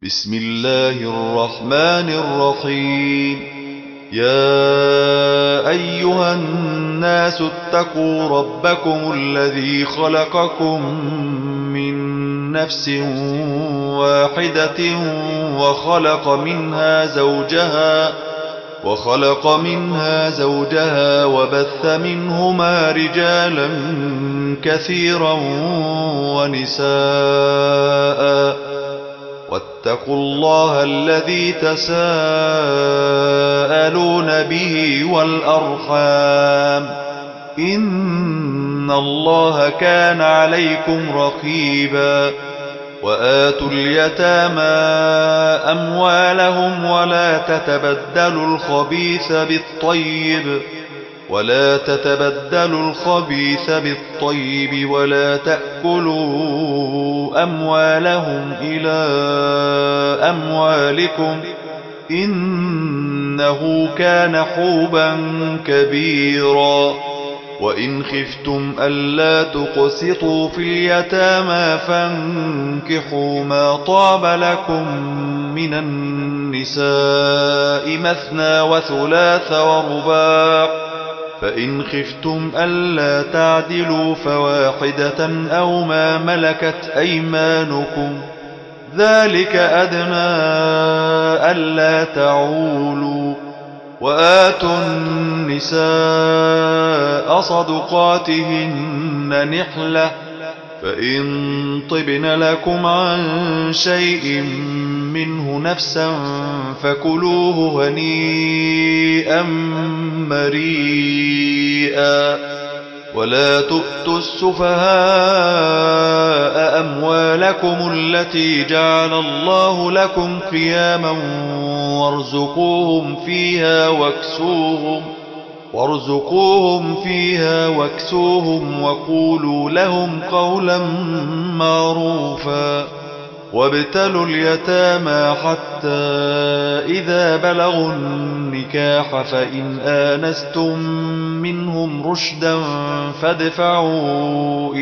بسم الله الرحمن الرحيم. يا أيها الناس اتقوا ربكم الذي خلقكم من نفس واحدة وخلق منها زوجها وبث منهما رجالا كثيرا ونساء. واتقوا الله الذي تساءلون به والأرحام، إن الله كان عليكم رقيبا. وآتوا اليتامى أموالهم ولا تتبدلوا الخبيث بالطيب ولا تأكلوا أموالهم إلى أموالكم، إنه كان حوبا كبيرا. وإن خفتم ألا تقسطوا في اليتامى فانكحوا ما طاب لكم من النساء مثنى وثلاث ورباع، فإن خفتم ألا تعدلوا فواحدة أو ما ملكت أيمانكم، ذلك أدنى ألا تعولوا. وآتوا النساء صدقاتهن نحلة، فإن طبن لكم عن شيء منه نفسا فكلوه هنيئا مريئا. ولا تؤتوا السفهاء أموالكم التي جعل الله لكم قياما وارزقوهم فيها واكسوهم وقولوا لهم قولا معروفا. وابتلوا اليتامى حتى إذا بلغوا النكاح فإن آنستم منهم رشدا فادفعوا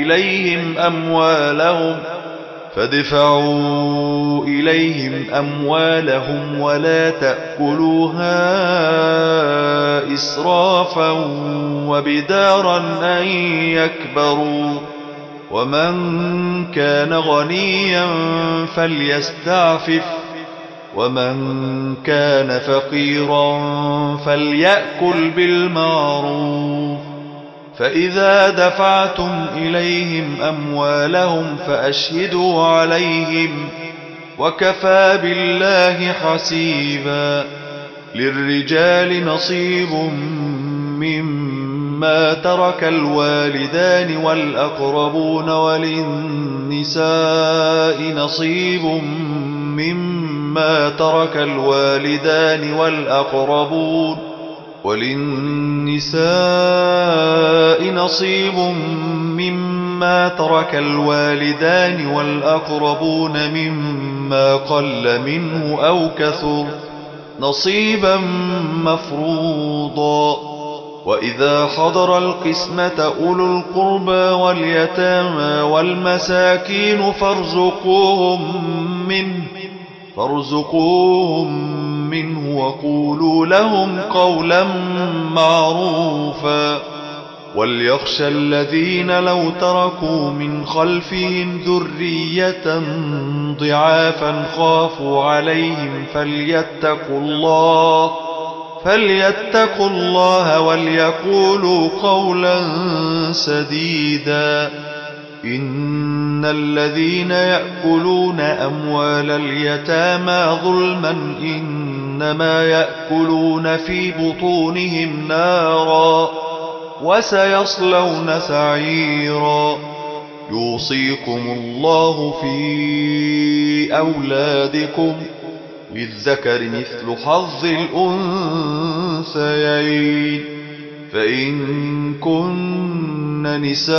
إليهم أموالهم ولا تأكلوها إسرافا وبدارا أن يكبروا. ومن كان غنيا فليستعفف، ومن كان فقيرا فليأكل بالمعروف. فإذا دفعتم إليهم أموالهم فأشهدوا عليهم، وكفى بالله حسيبا. للرجال نصيب مما ترك الوالدان والأقربون، وللنساء نصيب مما ترك الوالدان والأقربون مما قل منه أو كثر نصيبا مفروضا. وإذا حضر القسمة أولو القربى واليتامى والمساكين فارزقوهم منه وقولوا لهم قولا معروفا. وليخشى الذين لو تركوا من خلفهم ذرية ضعافا خافوا عليهم فليتقوا الله وليقولوا قولا سديدا. إن الذين يأكلون أموال اليتامى ظلما إنما يأكلون في بطونهم نارا وسيصلون سعيرا. يوصيكم الله في أولادكم للذكر مثل حظ الأنثيين، فإن كن نساء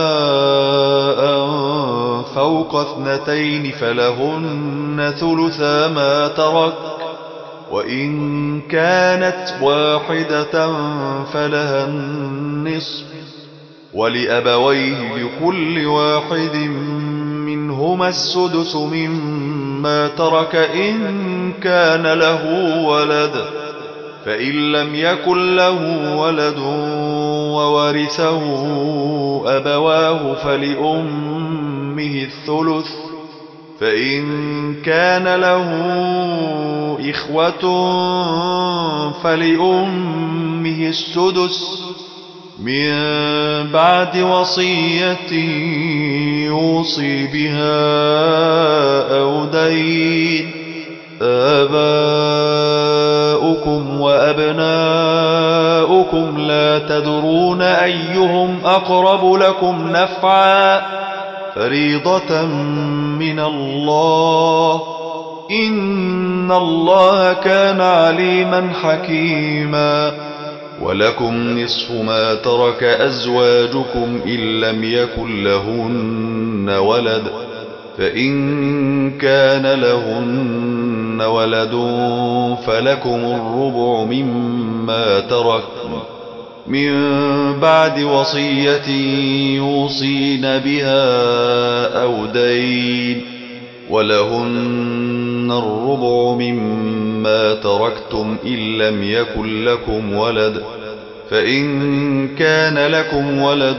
فوق 2 فلهن ثلثا ما ترك، وإن كانت واحدة فلها النصف، ولأبويه لكل واحد منهم منهما السدس مما ترك إن كان له ولد، فإن لم يكن له ولد وورثه أبواه فلأمه الثلث، فإن كان له إخوة فلأمه السدس من بعد وصية يوصي بها أو دين. آباؤكم وأبناؤكم لا تدرون أيهم أقرب لكم نفعا فريضة من الله، إن الله كان عليما حكيما. ولكم نصف ما ترك أزواجكم إن لم يكن لهن ولد، فإن كان لهن ولد فلكم الربع مما تركتم من بعد وصية يوصين بها أو دين، ولهن الربع مما تركتم إن لم يكن لكم ولد، فإن كان لكم ولد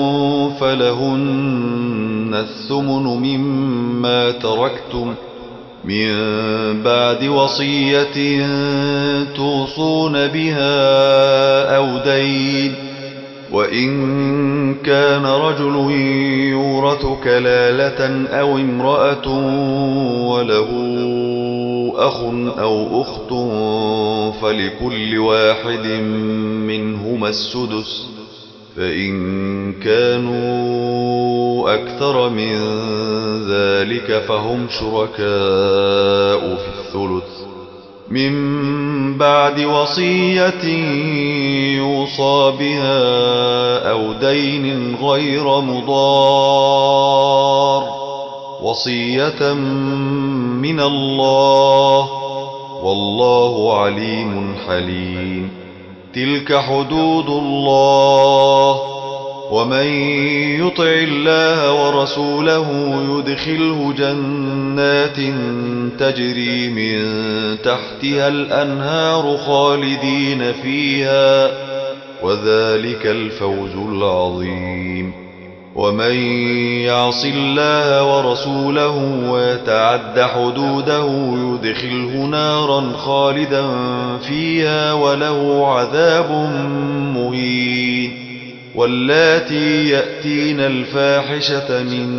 فلهن الثمن مما تركتم من بعد وصية توصون بها أو دين. وإن كان رجل يورث كلالة أو امرأة وله أخ أو أخت فلكل واحد منهما السدس، فإن كانوا أكثر من ذلك فهم شركاء في الثلث من بعد وصية يوصى بها أو دين غير مضار، وصية من الله، والله عليم حليم. تلك حدود الله، ومن يطع الله ورسوله يدخله جنات تجري من تحتها الأنهار خالدين فيها، وذلك الفوز العظيم. ومن يعص الله ورسوله ويتعد حدوده يدخله نارا خالدا فيها وله عذاب مهين. واللاتي يأتين الفاحشة من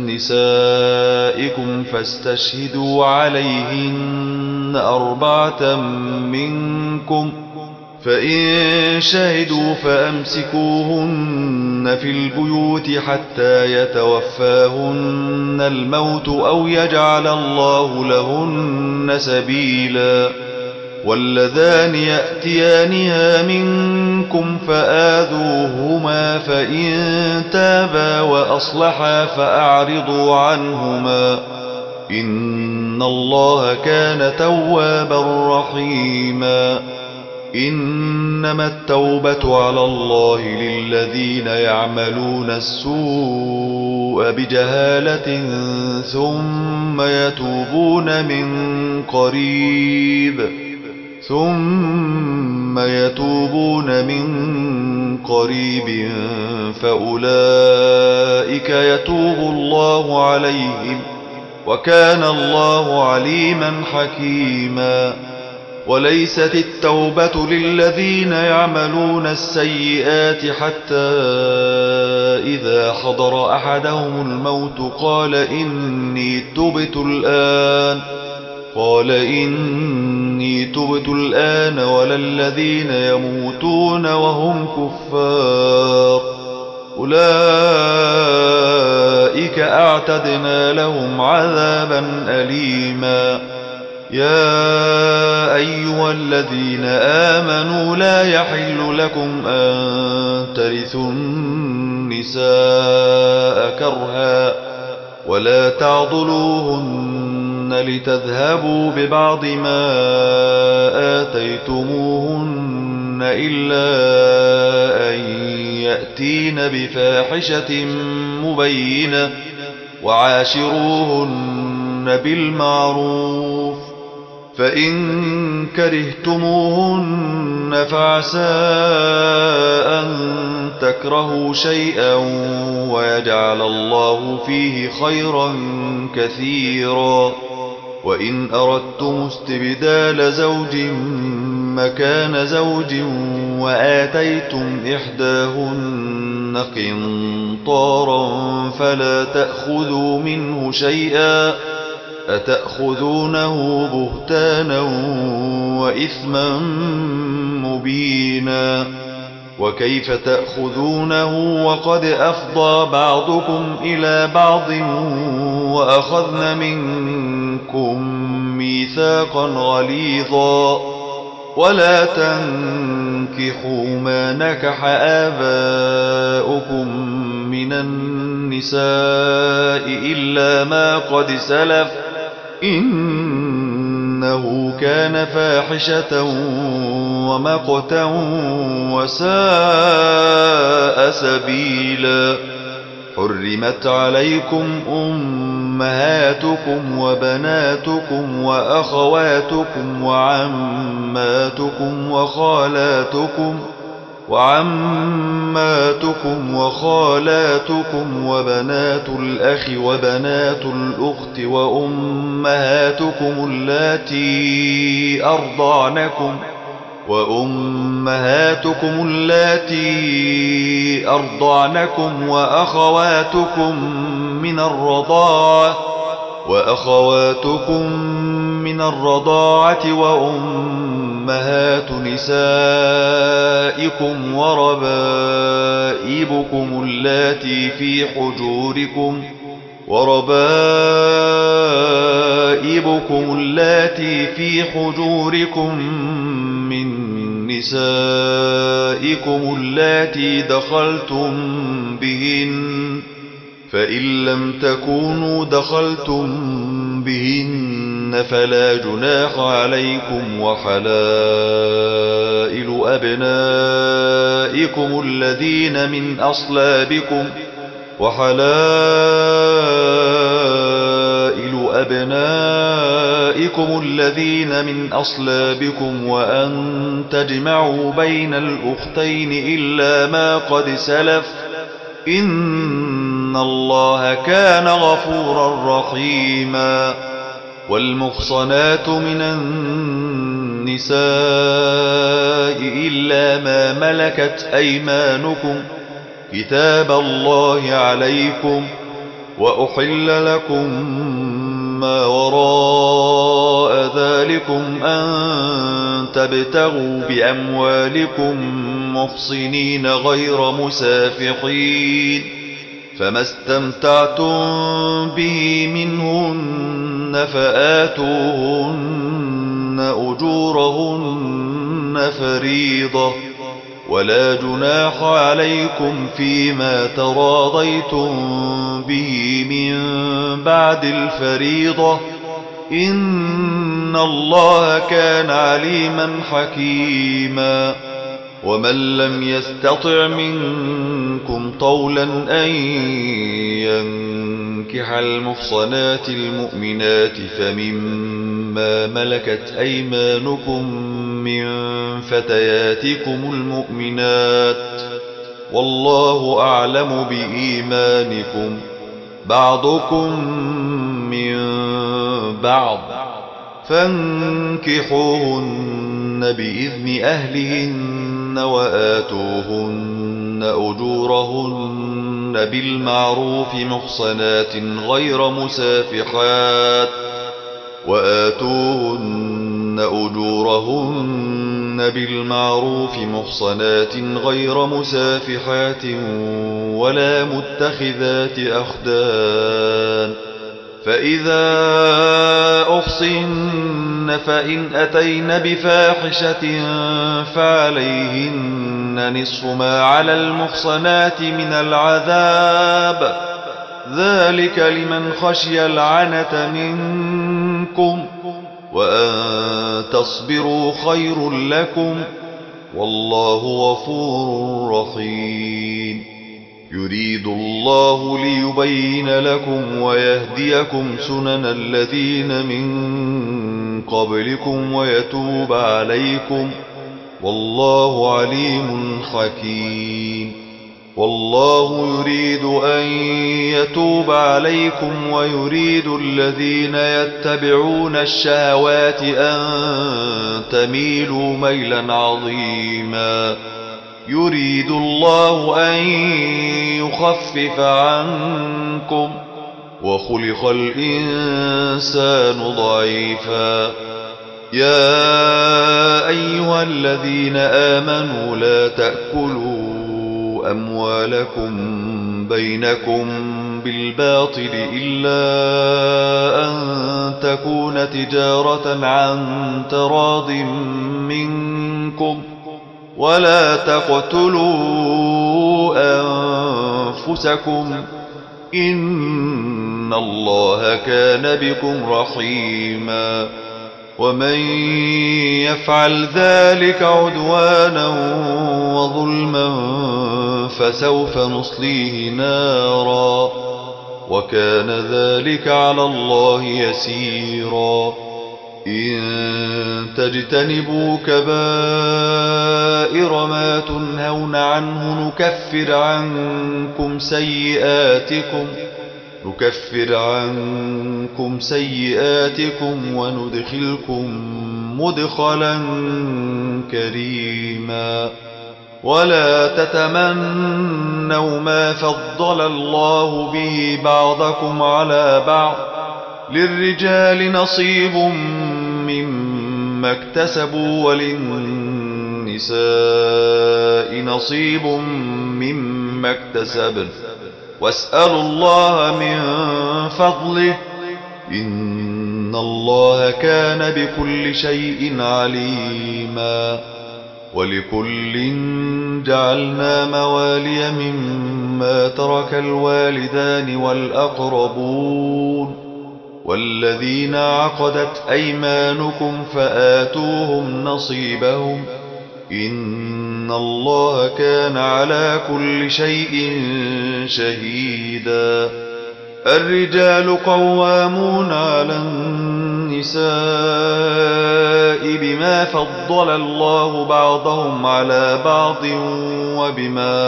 نسائكم فاستشهدوا عليهن 4 منكم، فإن شهدوا فأمسكوهن في البيوت حتى يتوفاهن الموت أو يجعل الله لهن سبيلا. واللذان يأتيانها منكم فآذوهما، فإن تابا وأصلحا فأعرضوا عنهما، إن الله كان توابا رحيما. إنما التوبة على الله للذين يعملون السوء بجهالة ثم يتوبون من قريب فأولئك يتوب الله عليهم، وكان الله عليما حكيما. وليست التوبة للذين يعملون السيئات حتى إذا حضر أحدهم الموت قال إني تبت الآن ولا الذين يموتون وهم كفار، أولئك أعتدنا لهم عذابا أليما. يا أيها الذين آمنوا لا يحل لكم أن ترثوا النساء كرها ولا تعضلوهن لتذهبوا ببعض ما آتيتموهن إلا أن يأتين بفاحشة مبينة، وعاشروهن بالمعروف، فإن كرهتموهن فعسى أن تكرهوا شيئا ويجعل الله فيه خيرا كثيرا. وإن أردتم استبدال زوج مكان زوج وآتيتم إحداهن قنطارا فلا تأخذوا منه شيئا، أتأخذونه بهتانا وإثما مبينا. وكيف تأخذونه وقد أفضى بعضكم إلى بعض وأخذن منكم ميثاقا غليظا. ولا تنكحوا ما نكح آباؤكم من النساء إلا ما قد سلف، إنه كان فاحشة ومقتا وساء سبيلا. حرمت عليكم أمهاتكم وبناتكم وأخواتكم وعماتكم وخالاتكم وبنات الأخ وبنات الأخت وأمهاتكم اللاتي أرضعنكم وأخواتكم من الرضاعة وأمهات نسائكم وربائبكم اللاتي في حجوركم من نسائكم اللاتي دخلتم بهن، فإن لم تكونوا دخلتم بهن فلا جناح عليكم. وحلائل أبنائكم الذين من أصلابكم وأن تجمعوا بين الأختين إلا ما قد سلف، إن الله كان غفورا رحيما. والمحصنات من النساء إلا ما ملكت أيمانكم كتاب الله عليكم، وأحل لكم ما وراء ذلكم أن تبتغوا بأموالكم محصنين غير مسافحين، فما استمتعتم به منهن فآتوهن أجورهن فريضة، ولا جناح عليكم فيما تراضيتم به من بعد الفريضة، إن الله كان عليما حكيما. ومن لم يستطع منكم طولا أن ينكح المحصنات المؤمنات فمما ملكت أيمانكم من فتياتكم المؤمنات، والله أعلم بإيمانكم، بعضكم من بعض، فانكحوهن بإذن أهلهن وآتوهن أجورهن بالمعروف محصنات غير مسافحات ولا متخذات أخدان. فإذا أحصن فإن أتين بفاحشة فعليهن نصف ما على المحصنات من العذاب، ذلك لمن خشي العنة منكم، وأن تصبروا خير لكم، والله غفور رحيم. يريد الله ليبين لكم ويهديكم سنن الذين من قبلكم ويتوب عليكم، والله عليم حكيم. والله يريد أن يتوب عليكم ويريد الذين يتبعون الشهوات أن تميلوا ميلا عظيما. يريد الله أن يخفف عنكم وخلق الإنسان ضعيفا. يا أيها الذين آمنوا لا تأكلوا أموالكم بينكم بالباطل إلا أن تكون تجارة عن تراض منكم، ولا تقتلوا أنفسكم إن الله كان بكم رحيما. ومن يفعل ذلك عدوانا وظلما فسوف نصليه نارا، وكان ذلك على الله يسيرا. إن تجتنبوا كبائر ما تنهون عنه نكفر عنكم سيئاتكم وندخلكم مدخلا كريما. ولا تتمنوا ما فضل الله به بعضكم على بعض، للرجال نصيب مما اكتسبوا وللنساء نصيب مما اكتسبن، واسألوا الله من فضله إن الله كان بكل شيء عليما. ولكل جعلنا موالي مما ترك الوالدان والأقربون والذين عقدت أيمانكم فآتوهم نصيبهم إن الله كان على كل شيء شهيدا. الرجال قوامون على النساء بما فضل الله بعضهم على بعض وبما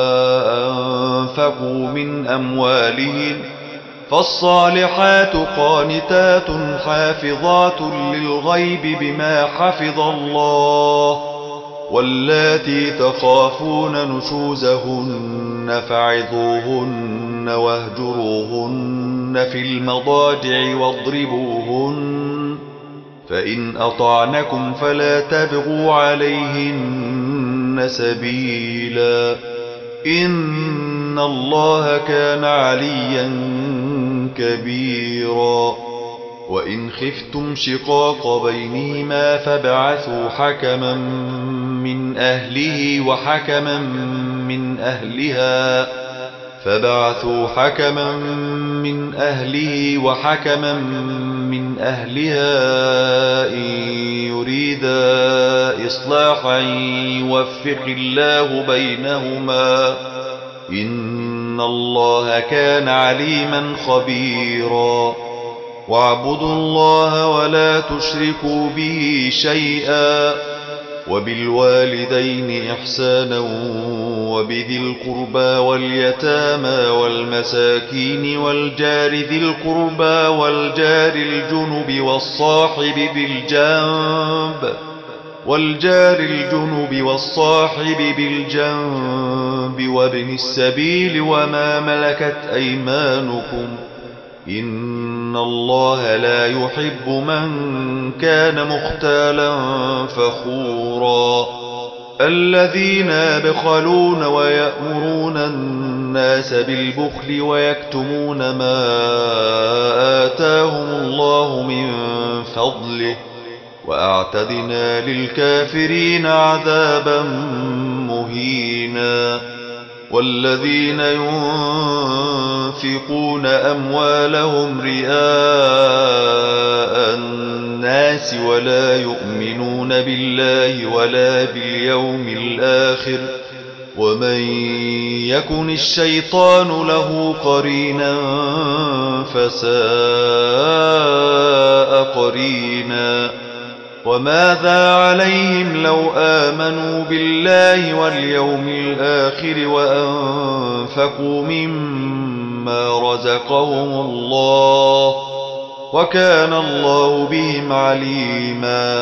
أنفقوا من أموالهم، فالصالحات قانتات حافظات للغيب بما حفظ الله، واللاتي تخافون نشوزهن فعظوهن واهجروهن في المضاجع واضربوهن، فإن أطعنكم فلا تبغوا عليهن سبيلا إن الله كان عليا كبيرا. وإن خفتم شقاق بينهما فابعثوا حكما من أهله وحكما من أهلها إن يريدا إصلاحا يوفق الله بينهما إن الله كان عليما خبيرا. واعبدوا الله ولا تشركوا به شيئا، وبالوالدين إحسانا وبذي القربى واليتامى والمساكين والجار ذي القربى والجار الجنب والصاحب بالجنب وابن السبيل وما ملكت أيمانكم إن الله لا يحب من كان مختالا فخورا. الذين يبخلون ويأمرون الناس بالبخل ويكتمون ما آتاهم الله من فضله وأعتدنا للكافرين عذابا مهينا. والذين ينفقون أموالهم رئاء الناس ولا يؤمنون بالله ولا باليوم الآخر ومن يكن الشيطان له قرينا فساء قرينا وماذا عليهم لو آمنوا بالله واليوم الآخر وأنفقوا مما رزقهم الله وكان الله بهم عليما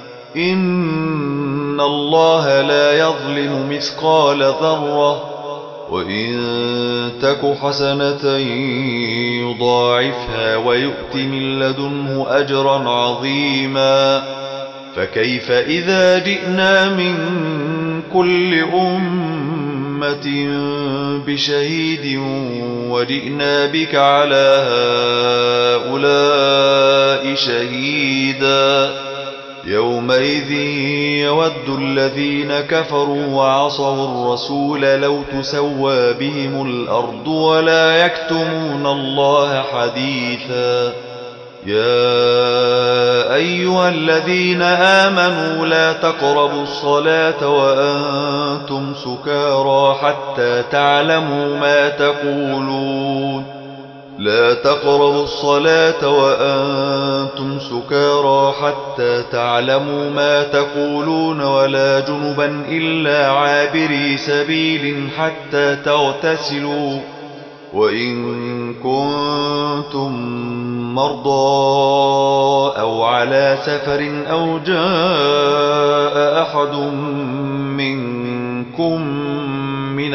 إن الله لا يظلم مثقال ذرة وإن تك حسنة يضاعفها ويؤت من لدنه أجرا عظيما فكيف إذا جئنا من كل أمة بشهيد وجئنا بك على هؤلاء شهيدا يومئذ يود الذين كفروا وعصوا الرسول لو تسوى بهم الأرض ولا يكتمون الله حديثا يا أيها الذين آمنوا لا تقربوا الصلاة وأنتم سكارى حتى تعلموا ما تقولون لا تقربوا الصلاة وأنتم سكارى حتى تعلموا ما تقولون ولا جنبا إلا عابري سبيل حتى تغتسلوا وإن كنتم مرضى أو على سفر أو جاء أحد منكم من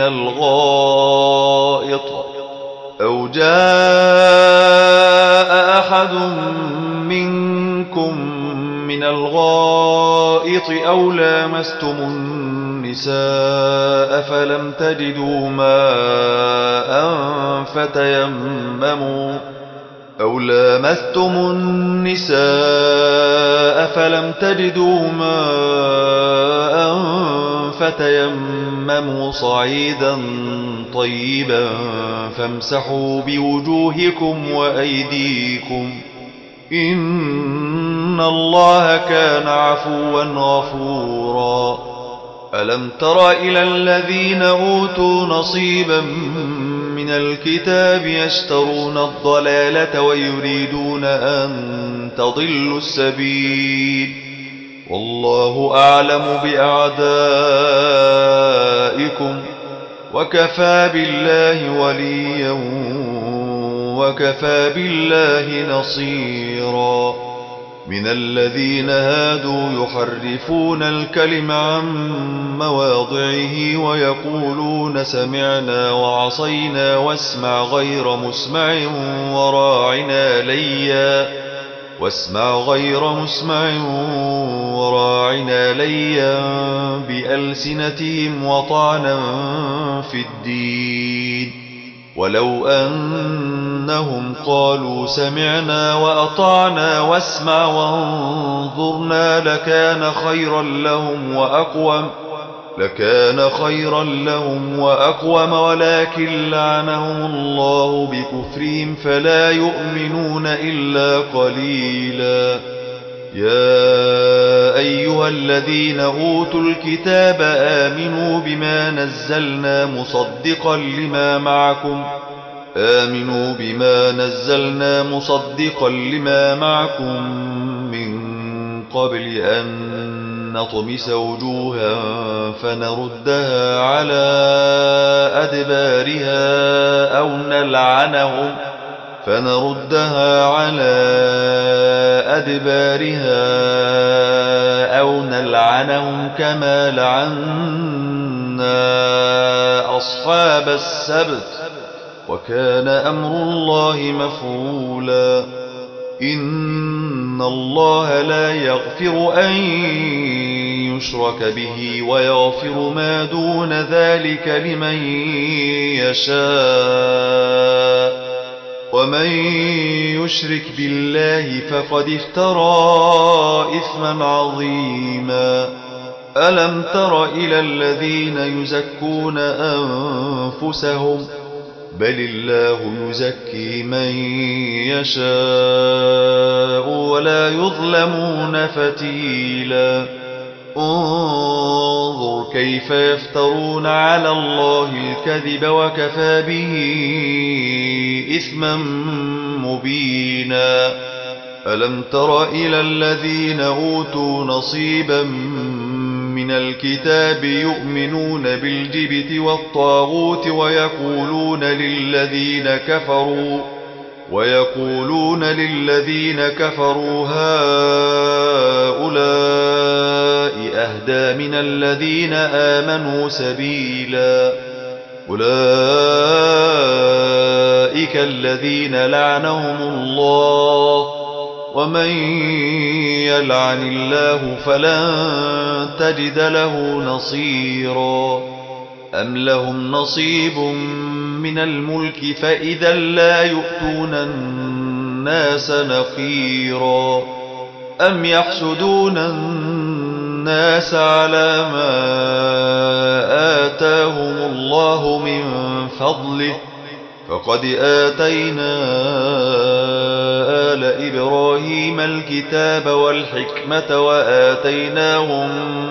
الغائط أو لامستم النساء فلم تجدوا ماء فتيمموا صعيدا طيبا فامسحوا بوجوهكم وأيديكم إن الله كان عفوا غفورا ألم تر إلى الذين أوتوا نصيبا من الكتاب يشترون الضلالة ويريدون أن تضلوا السبيل والله أعلم بأعدائكم وكفى بالله وليا وكفى بالله نصيرا من الذين هادوا يحرفون الكلم عن مواضعه ويقولون سمعنا وعصينا واسمع غير مسمع وراعنا ليا بألسنتهم وطعنا في الدين ولو أنهم قالوا سمعنا وأطعنا واسمع وانظرنا لكان خيرا لهم وأقوم ولكن لعنهم الله بكفرهم فلا يؤمنون إلا قليلا يا أيها الذين أوتوا الكتاب آمنوا بما نزلنا مصدقا لما معكم من قبل أن نطمس وجوها فنردها على أدبارها أو نلعنهم كما لعنا أصحاب السبت وكان أمر الله مفعولا إن الله لا يغفر أن يشرك به ويغفر ما دون ذلك لمن يشاء ومن يشرك بالله فقد افترى إثما عظيما ألم تر إلى الذين يزكون أنفسهم بل الله يزكي من يشاء ولا يظلمون فتيلا انظر كيف يفترون على الله الكذب وكفى به إثما مبينا ألم تر إلى الذين أوتوا نصيبا من الكتاب يؤمنون بالجبت والطاغوت ويقولون للذين كفروا هؤلاء أهدى من الذين آمنوا سبيلا أولئك الذين لعنهم الله ومن يلعن الله فلن تجد له نصيرا أم لهم نصيب من الملك فإذا لا يؤتون الناس نقيرا أم يحسدون الناس على ما آتاهم الله من فضله فقد آتينا آل إبراهيم الكتاب والحكمة وآتيناهم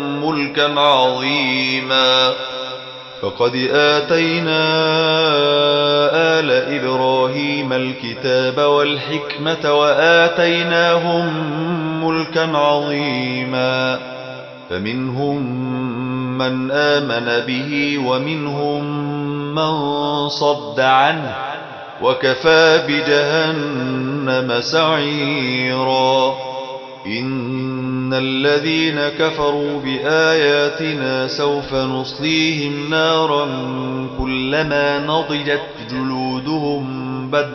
ملكا عظيما فمنهم من آمن به ومنهم من صد عنه وكفى بجهنم سعيرا إن الذين كفروا بآياتنا سوف نصليهم نارا كلما نضجت جلودهم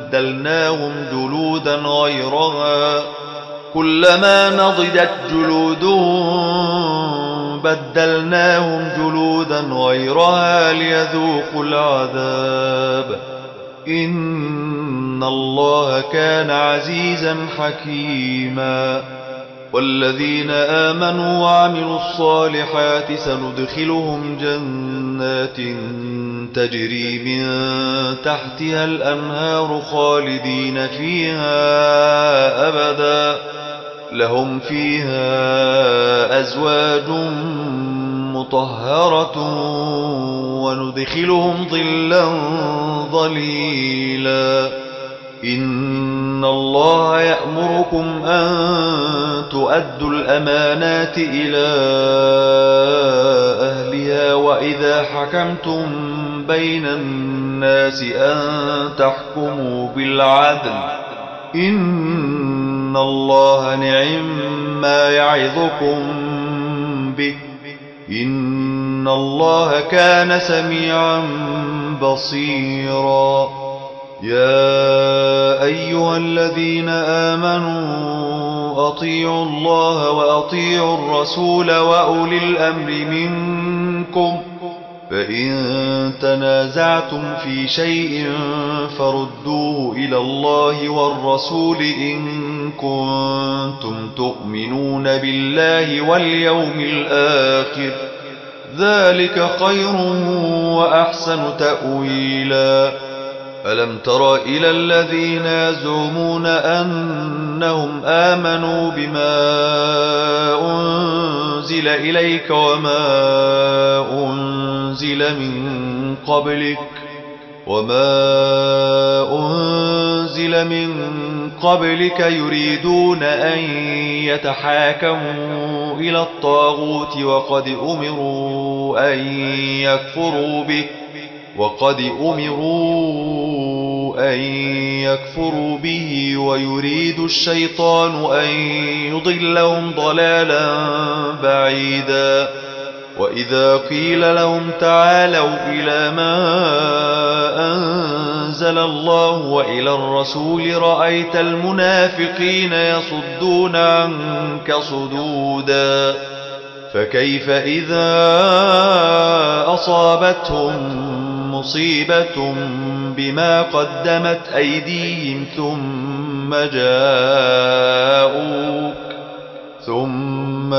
بدلناهم جلودا غيرها ليذوقوا العذاب إن الله كان عزيزا حكيما والذين آمنوا وعملوا الصالحات سندخلهم جنات تجري من تحتها الأنهار خالدين فيها أبدا لهم فيها أزواج مطهرة وندخلهم ظلا ظليلا إن الله يأمركم أن تؤدوا الأمانات إلى أهلها وإذا حكمتم بين الناس أن تحكموا بالعدل إن الله نعم يعظكم به إن الله كان سميعا بصيرا يا أيها الذين آمنوا أطيعوا الله وأطيعوا الرسول وأولي الأمر منكم فإن تنازعتم في شيء فردوه إلى الله والرسول إن كنتم تؤمنون بالله واليوم الآخر ذلك خير وأحسن تأويلا ألم تر إلى الذين يزعمون أنهم آمنوا بما أنزل إليك وما أنزل من قبلك يريدون أن يتحاكموا إلى الطاغوت وقد أمروا أن يكفروا به ويريد الشيطان أن يضلهم ضلالا بعيدا وإذا قيل لهم تعالوا إلى ما أنزل الله وإلى الرسول رأيت المنافقين يصدون عنك صدودا فكيف إذا أصابتهم مصيبة بما قدمت أيديهم ثم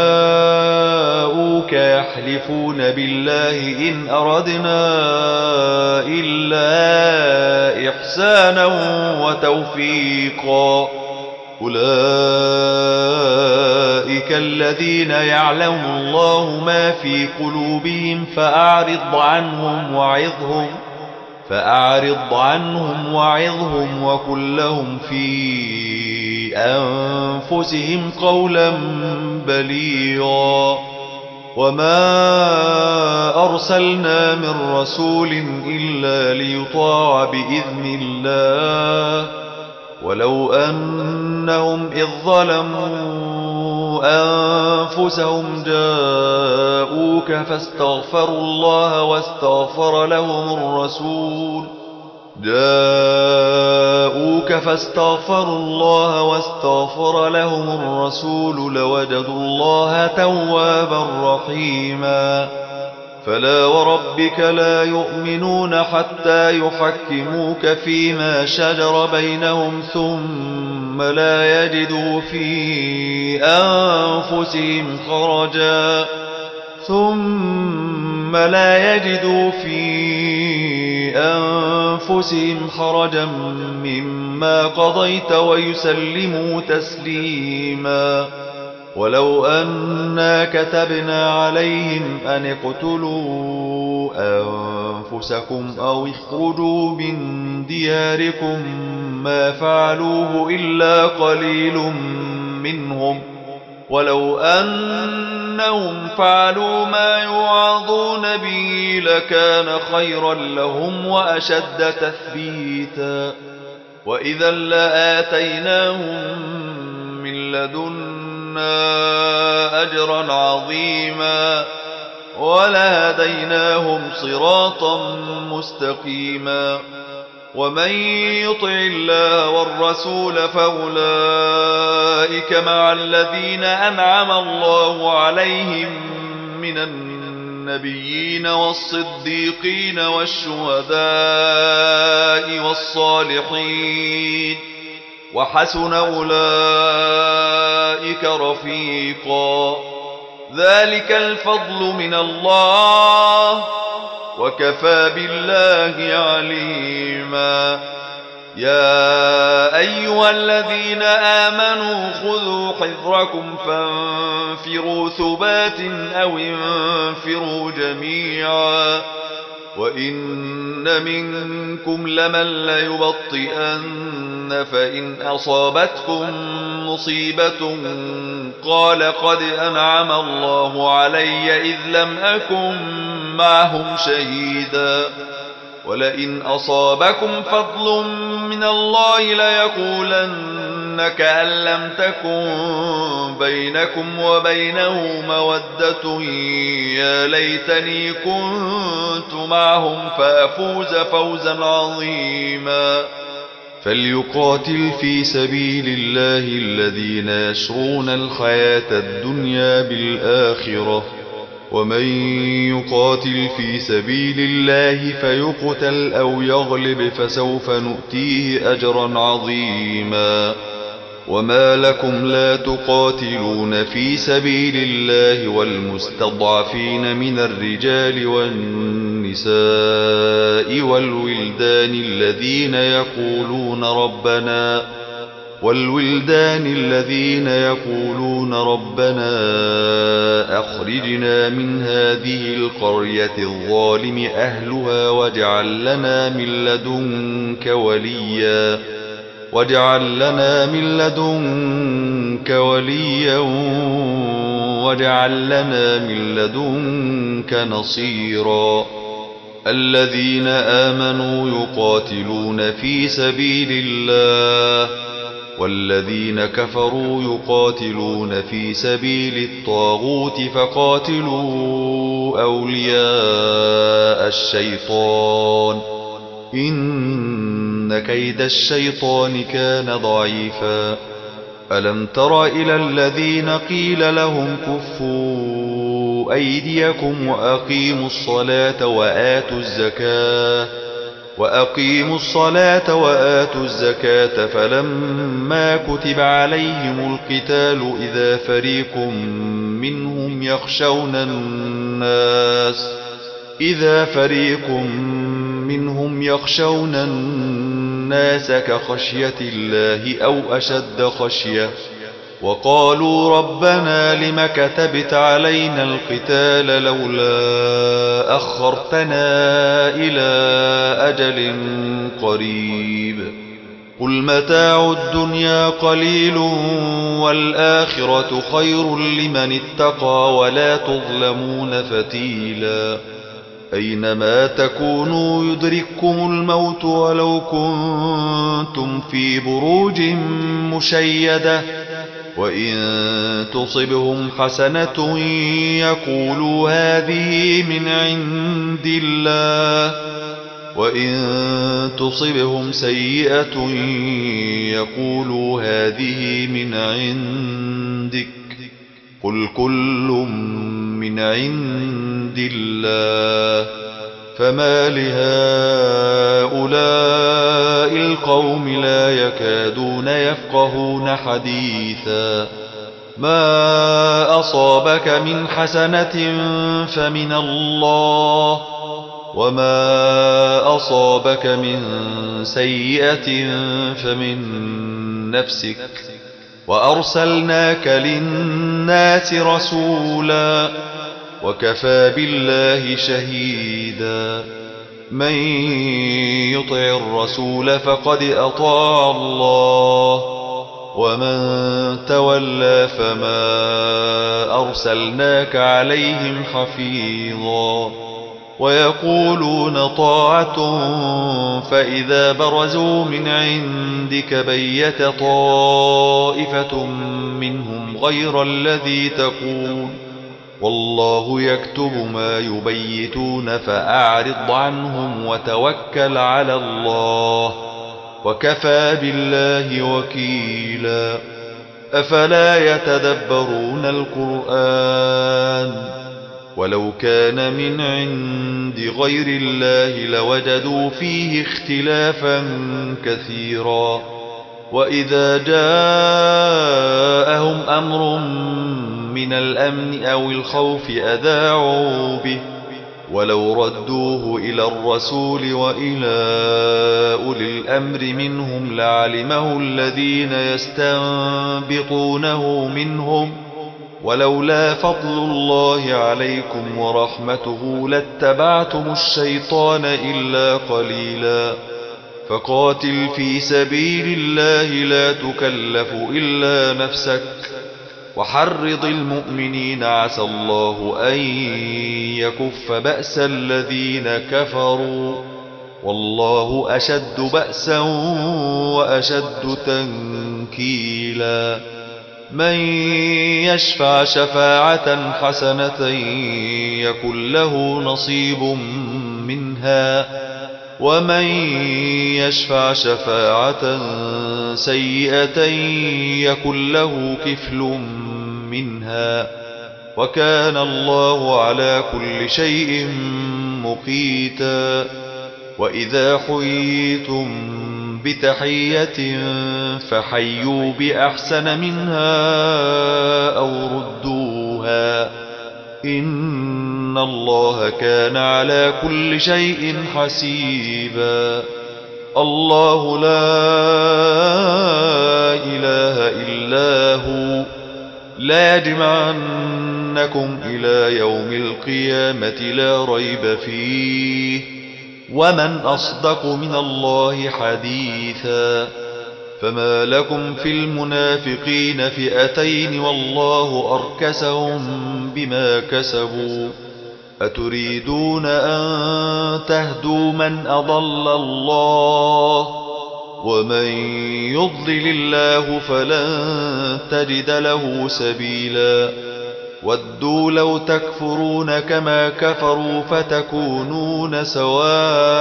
جاءوك يحلفون بالله إن أردنا إلا إحسانا وتوفيقا أولئك أولئك الذين يعلم الله ما في قلوبهم فأعرض عنهم وعظهم وقل لهم في أنفسهم قولا بليغا. وما أرسلنا من رسول إلا ليطاع بإذن الله ولو أنهم إذ ظلموا أنفسهم جاءوك فاستغفروا الله واستغفر لهم الرسول لوجدوا الله توابا رحيما. فلا وربك لا يؤمنون حتى يحكموك فيما شجر بينهم ثم لا يجدوا في أنفسهم حرجا مما قضيت ويسلموا تسليما. ولو أنا كتبنا عليهم أن اقتلوا أنفسكم أو اخرجوا من دياركم ما فعلوه إلا قليل منهم ولو أنهم فعلوا ما يوعظون به لكان خيرا لهم وأشد تثبيتا. وإذا لآتيناهم من لدنا أجرا عظيما ولهديناهم صراطا مستقيما. ومن يطع الله والرسول فأولئك مع الذين أنعم الله عليهم من النبيين والصديقين والشهداء والصالحين وحسن أولئك رفيقا. ذلك الفضل من الله وكفى بالله عليما. يا أيها الذين آمنوا خذوا حذركم فانفروا ثبات أو انفروا جميعا. وإن منكم لمن ليبطئن فإن أصابتكم مصيبة قال قد أنعم الله علي إذ لم أكن معهم شهيدا. ولئن أصابكم فضل من الله ليقولن كأن لم تكن بينكم وبينه مودة يا ليتني كنت معهم فأفوز فوزا عظيما. فليقاتل في سبيل الله الذين يشرون الحياة الدنيا بالآخرة ومن يقاتل في سبيل الله فيقتل أو يغلب فسوف نؤتيه أجرا عظيما. وما لكم لا تقاتلون في سبيل الله والمستضعفين من الرجال والنساء والولدان الذين يقولون ربنا أخرجنا من هذه القرية الظالم أهلها واجعل لنا من لدنك نصيرا. الذين آمنوا يقاتلون في سبيل الله والذين كفروا يقاتلون في سبيل الطاغوت فقاتلوا أولياء الشيطان إن كيد الشيطان كان ضعيفا. ألم تر إلى الذين قيل لهم كفوا أيديكم وأقيموا الصلاة وآتوا الزكاة فلما كتب عليهم القتال إذا فريق منهم يخشون الناس كخشية الله أو أشد خشية وقالوا ربنا لم كتبت علينا القتال لولا أخرتنا إلى أجل قريب قل متاع الدنيا قليل والآخرة خير لمن اتقى ولا تظلمون فتيلا أينما تكونوا يدرككم الموت ولو كنتم في بروج مشيدة وإن تصبهم حسنة يقولوا هذه من عند الله وإن تصبهم سيئة يقولوا هذه من عندك قل كل من عند الله فما لهؤلاء القوم لا يكادون يفقهون حديثا ما أصابك من حسنة فمن الله وما أصابك من سيئة فمن نفسك وأرسلناك للناس رسولا وكفى بالله شهيدا من يطع الرسول فقد أطاع الله ومن تولى فما أرسلناك عليهم حفيظا ويقولون طاعة فإذا برزوا من عندك بيت طائفة منهم غير الذي تقول والله يكتب ما يبيتون فأعرض عنهم وتوكل على الله وكفى بالله وكيلا أفلا يتدبرون القرآن ولو كان من عند غير الله لوجدوا فيه اختلافا كثيرا وإذا جاءهم أمر من الأمن أو الخوف أذاعوا به ولو ردوه إلى الرسول وإلى أولي الأمر منهم لعلمه الذين يستنبطونه منهم ولولا فضل الله عليكم ورحمته لاتبعتم الشيطان إلا قليلا فقاتل في سبيل الله لا تكلف إلا نفسك وحرض المؤمنين عسى الله أن يكف بأس الذين كفروا والله أشد بأسا وأشد تنكيلا من يشفع شفاعة حسنة يكن له نصيب منها ومن يشفع شفاعة سيئة يكن له كفل منها وكان الله على كل شيء مقيتا وإذا حييتم بتحية فحيوا بأحسن منها أو ردوها إن الله كان على كل شيء حسيبا الله لا إله إلا هو لا يجمعنكم إلى يوم القيامة لا ريب فيه ومن أصدق من الله حديثا فما لكم في المنافقين فئتين والله أركسهم بما كسبوا أتريدون أن تهدوا من أضل الله ومن يضلل الله فلن تجد له سبيلا ودوا لو تكفرون كما كفروا فتكونون سواء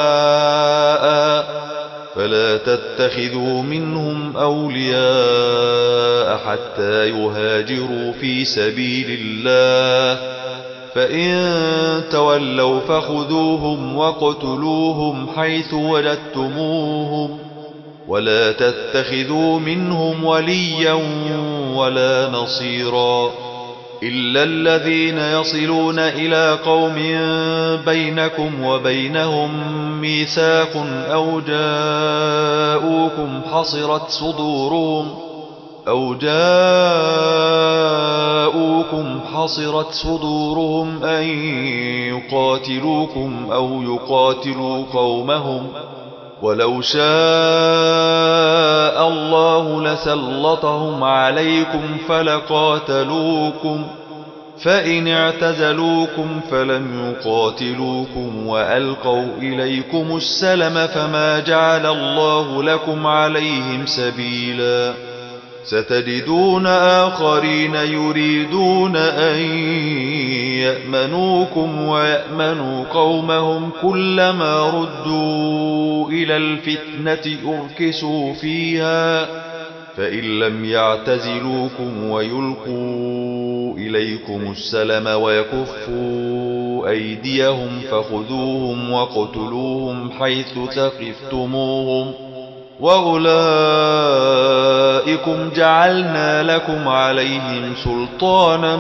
فلا تتخذوا منهم أولياء حتى يهاجروا في سبيل الله فإن تولوا فخذوهم واقتلوهم حيث وجدتموهم ولا تتخذوا منهم وليا ولا نصيرا إلا الذين يصلون إلى قوم بينكم وبينهم ميثاق أو جاءوكم أو جاءوكم حصرت صدورهم أن يقاتلوكم أو يقاتلوا قومهم ولو شاء الله لسلطهم عليكم فلقاتلوكم فإن اعتزلوكم فلم يقاتلوكم وألقوا إليكم السلم فما جعل الله لكم عليهم سبيلا ستجدون آخرين يريدون أن يأمنوكم ويأمنوا قومهم كلما ردوا إلى الفتنة أركسوا فيها فإن لم يعتزلوكم ويلقوا إليكم السلم ويكفوا أيديهم فخذوهم واقتلوهم حيث ثقفتموهم وأولئكم جعلنا لكم عليهم سلطانا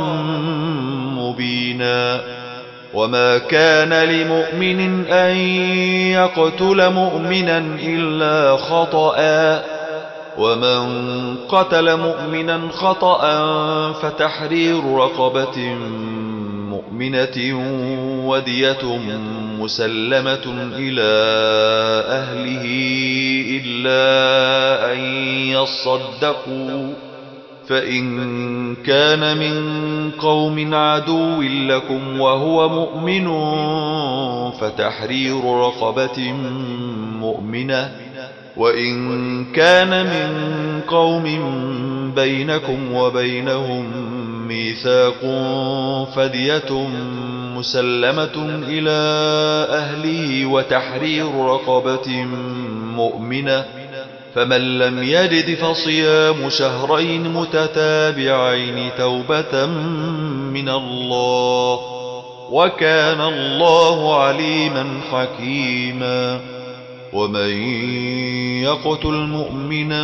مبينا وما كان لمؤمن أن يقتل مؤمنا إلا خطأ ومن قتل مؤمنا خطأ فتحرير رقبة مؤمنة ودية مسلمة إلى أهله إلا أن يصدقوا فإن كان من قوم عدو لكم وهو مؤمن فتحرير رقبة مؤمنة وإن كان من قوم بينكم وبينهم ميثاق فدية مسلمة إلى أهله وتحرير رقبة مؤمنة فمن لم يجد فصيام شهرين متتابعين توبة من الله وكان الله عليما حكيما ومن يقتل مؤمنا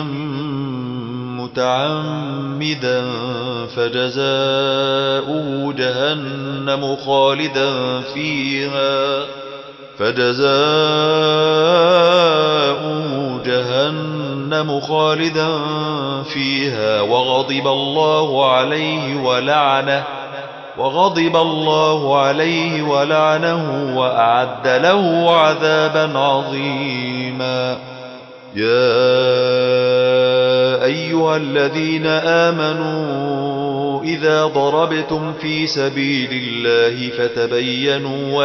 متعمدا فجزاؤه جهنم خالدا فيها وغضب الله عليه ولعنه وأعد له عذابا عظيما يا أيها الذين آمنوا إذا ضربتم في سبيل الله فتبينوا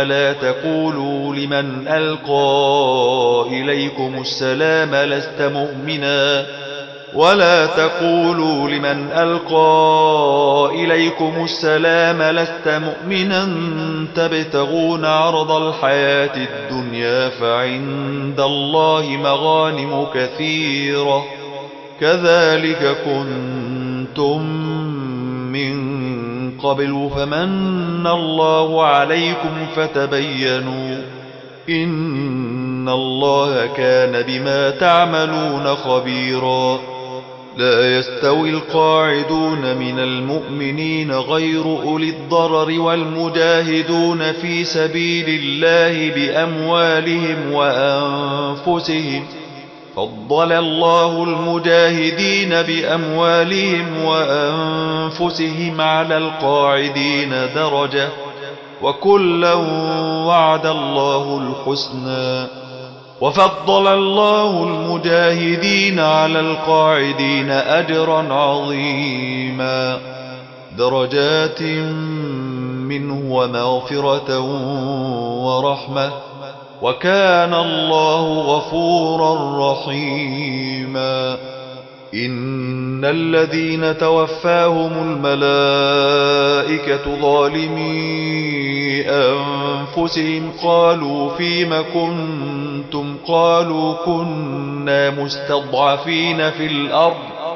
ولا تقولوا لمن ألقى إليكم السلام لست مؤمنا تبتغون عرض الحياة الدنيا فعند الله مغانم كثيرة كذلك كنتم من قبل فمن الله عليكم فتبينوا إن الله كان بما تعملون خبيرا لا يستوي القاعدون من المؤمنين غير أولي الضرر والمجاهدون في سبيل الله بأموالهم وأنفسهم فضل الله المجاهدين بأموالهم وأنفسهم على القاعدين درجة وكلا وعد الله الحسنى وفضل الله المجاهدين على القاعدين أجرا عظيما درجات منه ومغفرة ورحمة وكان الله غفورا رحيما إن الذين توفاهم الملائكة ظالمي أنفسهم قالوا فيم كنتم قالوا كنا مستضعفين في الأرض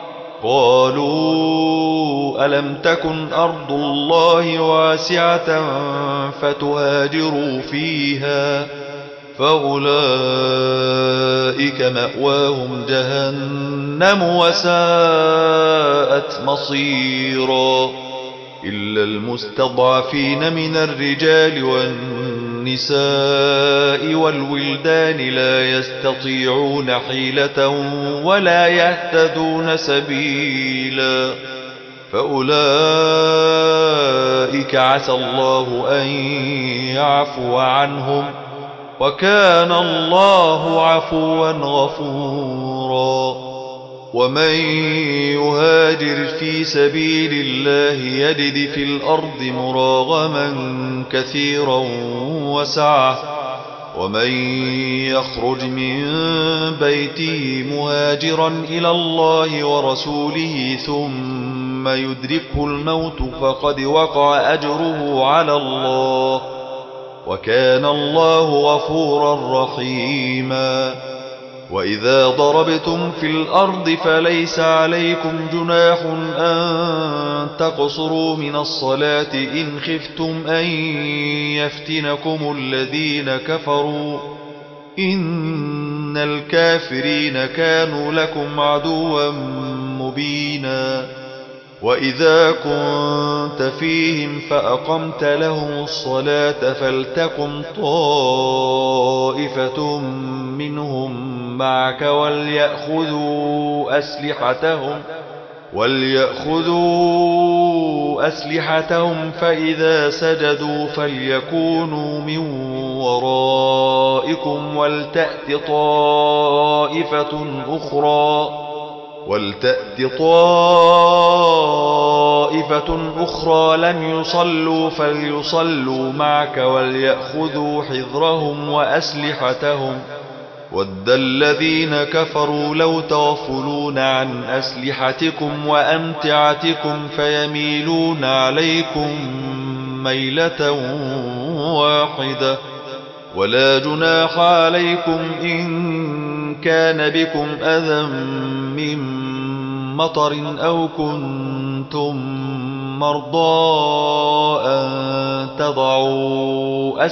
قالوا ألم تكن أرض الله واسعة فتهاجروا فيها فأولئك مأواهم جهنم وساءت مصيرا إلا المستضعفين من الرجال والنساء النساء والولدان لا يستطيعون حيلة ولا يهتدون سبيلا فأولئك عسى الله أن يعفو عنهم وكان الله عفوا غفورا ومن يهاجر في سبيل الله يجد في الأرض مراغما كثيرا وسعة ومن يخرج من بيته مهاجرا إلى الله ورسوله ثم يدركه الموت فقد وقع أجره على الله وكان الله غفورا رحيما وإذا ضربتم في الأرض فليس عليكم جناح أن تقصروا من الصلاة إن خفتم أن يفتنكم الذين كفروا إن الكافرين كانوا لكم عدوا مبينا وإذا كنت فيهم فأقمت لهم الصلاة فلتقم طائفة منهم معك وليأخذوا أسلحتهم فإذا سجدوا فليكونوا من ورائكم ولتأت طائفة أخرى لم يصلوا فليصلوا معك وليأخذوا حذرهم وأسلحتهم ود الذين كفروا لو تغفلون عن أسلحتكم وأمتعتكم فيميلون عليكم ميلة واحدة ولا جناح عليكم إن كان بكم أذى من مطر أو كنتم مرضى أن تضعوا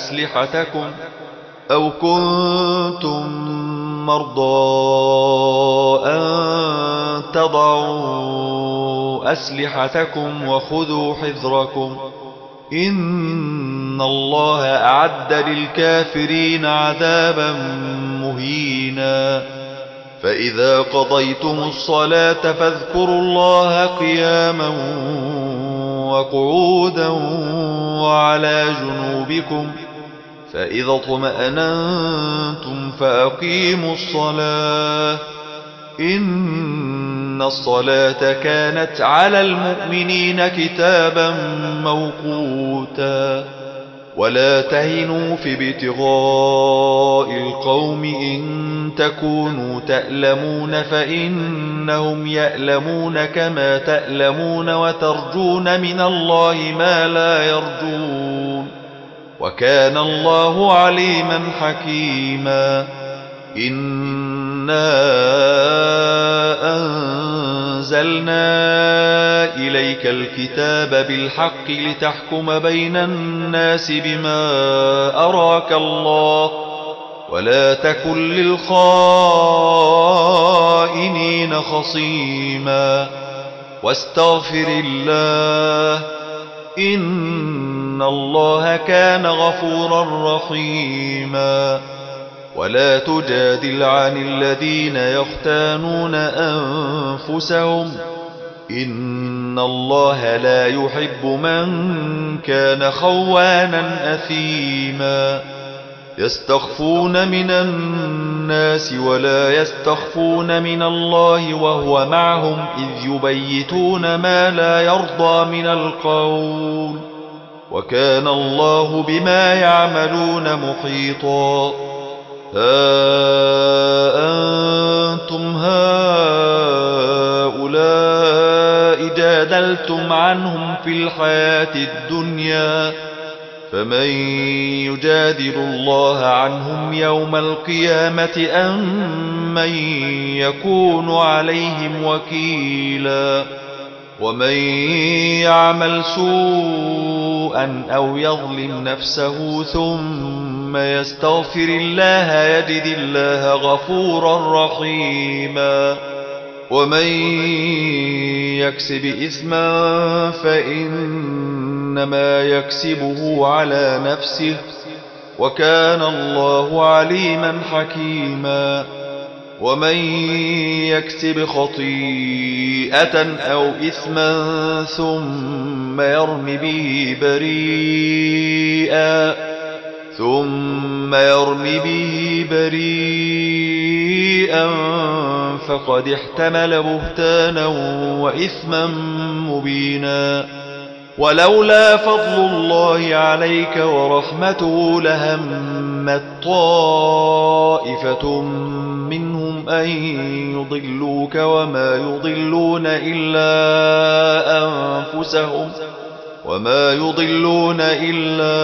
أسلحتكم وخذوا حذركم إن الله أعد للكافرين عذابا مهينا فإذا قضيتم الصلاة فاذكروا الله قياما وقعودا وعلى جنوبكم فإذا اطمأننتم فأقيموا الصلاة إن الصلاة كانت على المؤمنين كتابا موقوتا ولا تهنوا في ابتغاء القوم إن تكونوا تألمون فإنهم يألمون كما تألمون وترجون من الله ما لا يرجون وكان الله عليما حكيما إنا أنزلنا إليك الكتاب بالحق لتحكم بين الناس بما أراك الله ولا تكن للخائنين خصيما واستغفر الله إن الله كان غفورا رحيما ولا تجادل عن الذين يختانون أنفسهم إن الله لا يحب من كان خوانا أثيما يستخفون من الناس ولا يستخفون من الله وهو معهم إذ يبيتون ما لا يرضى من القول وكان الله بما يعملون محيطا أنتم هؤلاء جادلتم عنهم في الحياة الدنيا فمن يجادل الله عنهم يوم القيامة أم من يكون عليهم وكيلا ومن يعمل سوءا أو يظلم نفسه ثم يستغفر الله يجد الله غفورا رحيما ومن يكسب إثما فإنما يكسبه على نفسه وكان الله عليما حكيما. ومن يكسب خطيئة أو إثما ثم يرم به بريئا فقد احتمل بهتانا وإثما مبينا. ولولا فضل الله عليك ورحمته لهمت طائفة منهم أن يضلوك وما يضلون إلا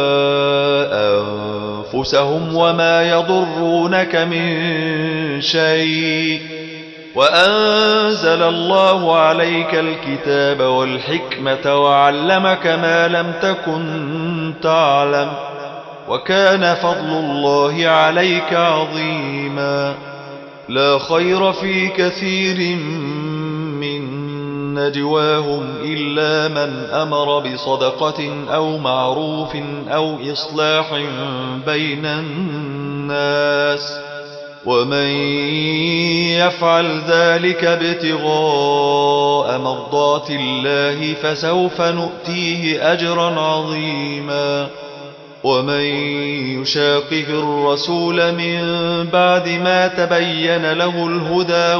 أنفسهم وما يضرونك من شيء. وأنزل الله عليك الكتاب والحكمة وعلمك ما لم تكن تعلم، وكان فضل الله عليك عظيما. لا خير في كثير من نجواهم إلا من أمر بصدقة أو معروف أو إصلاح بين الناس، ومن يفعل ذلك ابتغاء مرضات الله فسوف نؤتيه أجرا عظيما. ومن يشاقق الرسول من بعد ما تبين له الهدى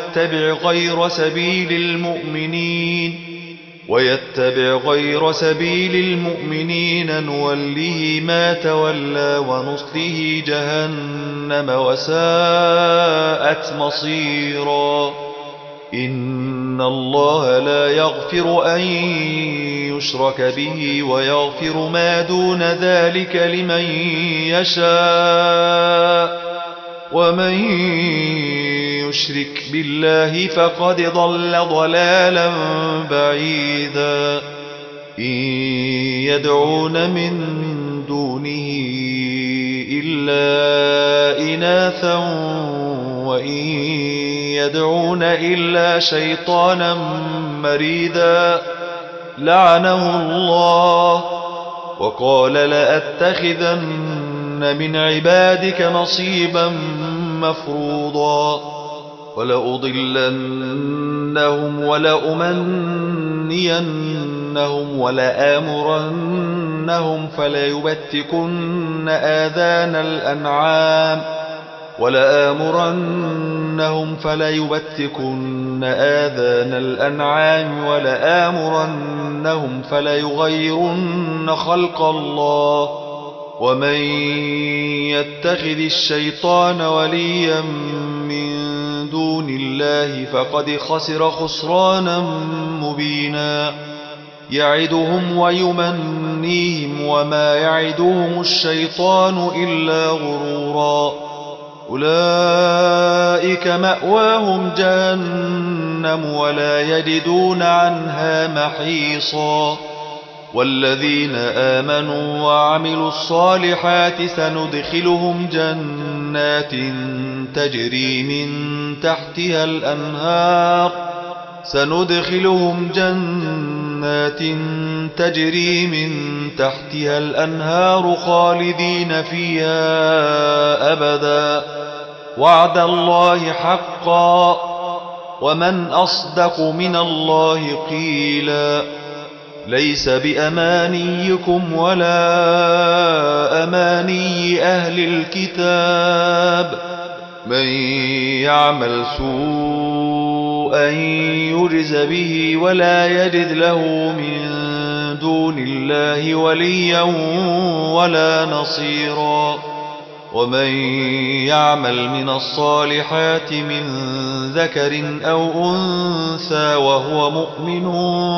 ويتبع غير سبيل المؤمنين نوله ما تولى ونصله جهنم وساءت مصيرا. إن الله لا يغفر أن يشرك به ويغفر ما دون ذلك لمن يشاء، ومن يشرك بالله فقد ضل ضلالا بعيدا. إن يدعون من دونه إلا إناثا وإن يدعون إلا شيطانا مريدا لعنه الله، وقال لأتخذن من عبادك نصيبا مفروضا، ولأضلنهم ولأمنينهم ولآمرنهم فليبتكن آذان الأنعام ولآمرنهم فليغيرن خلق الله. ومن يتخذ الشيطان وليا من دون الله فقد خسر خسرانا مبينا. يعدهم ويمنيهم وما يعدهم الشيطان إلا غرورا. أولئك مأواهم جهنم ولا يجدون عنها محيصا. والذين آمنوا وعملوا الصالحات سندخلهم جنات تجري من تحتها الأنهار خالدين فيها أبدا، وعد الله حقا، ومن أصدق من الله قيلا. ليس بأمانيكم ولا أماني أهل الكتاب، من يعمل سوءا يجز به ولا يجد له من دون الله وليا ولا نصيرا. ومن يعمل من الصالحات من ذكر أو أنثى وهو مؤمن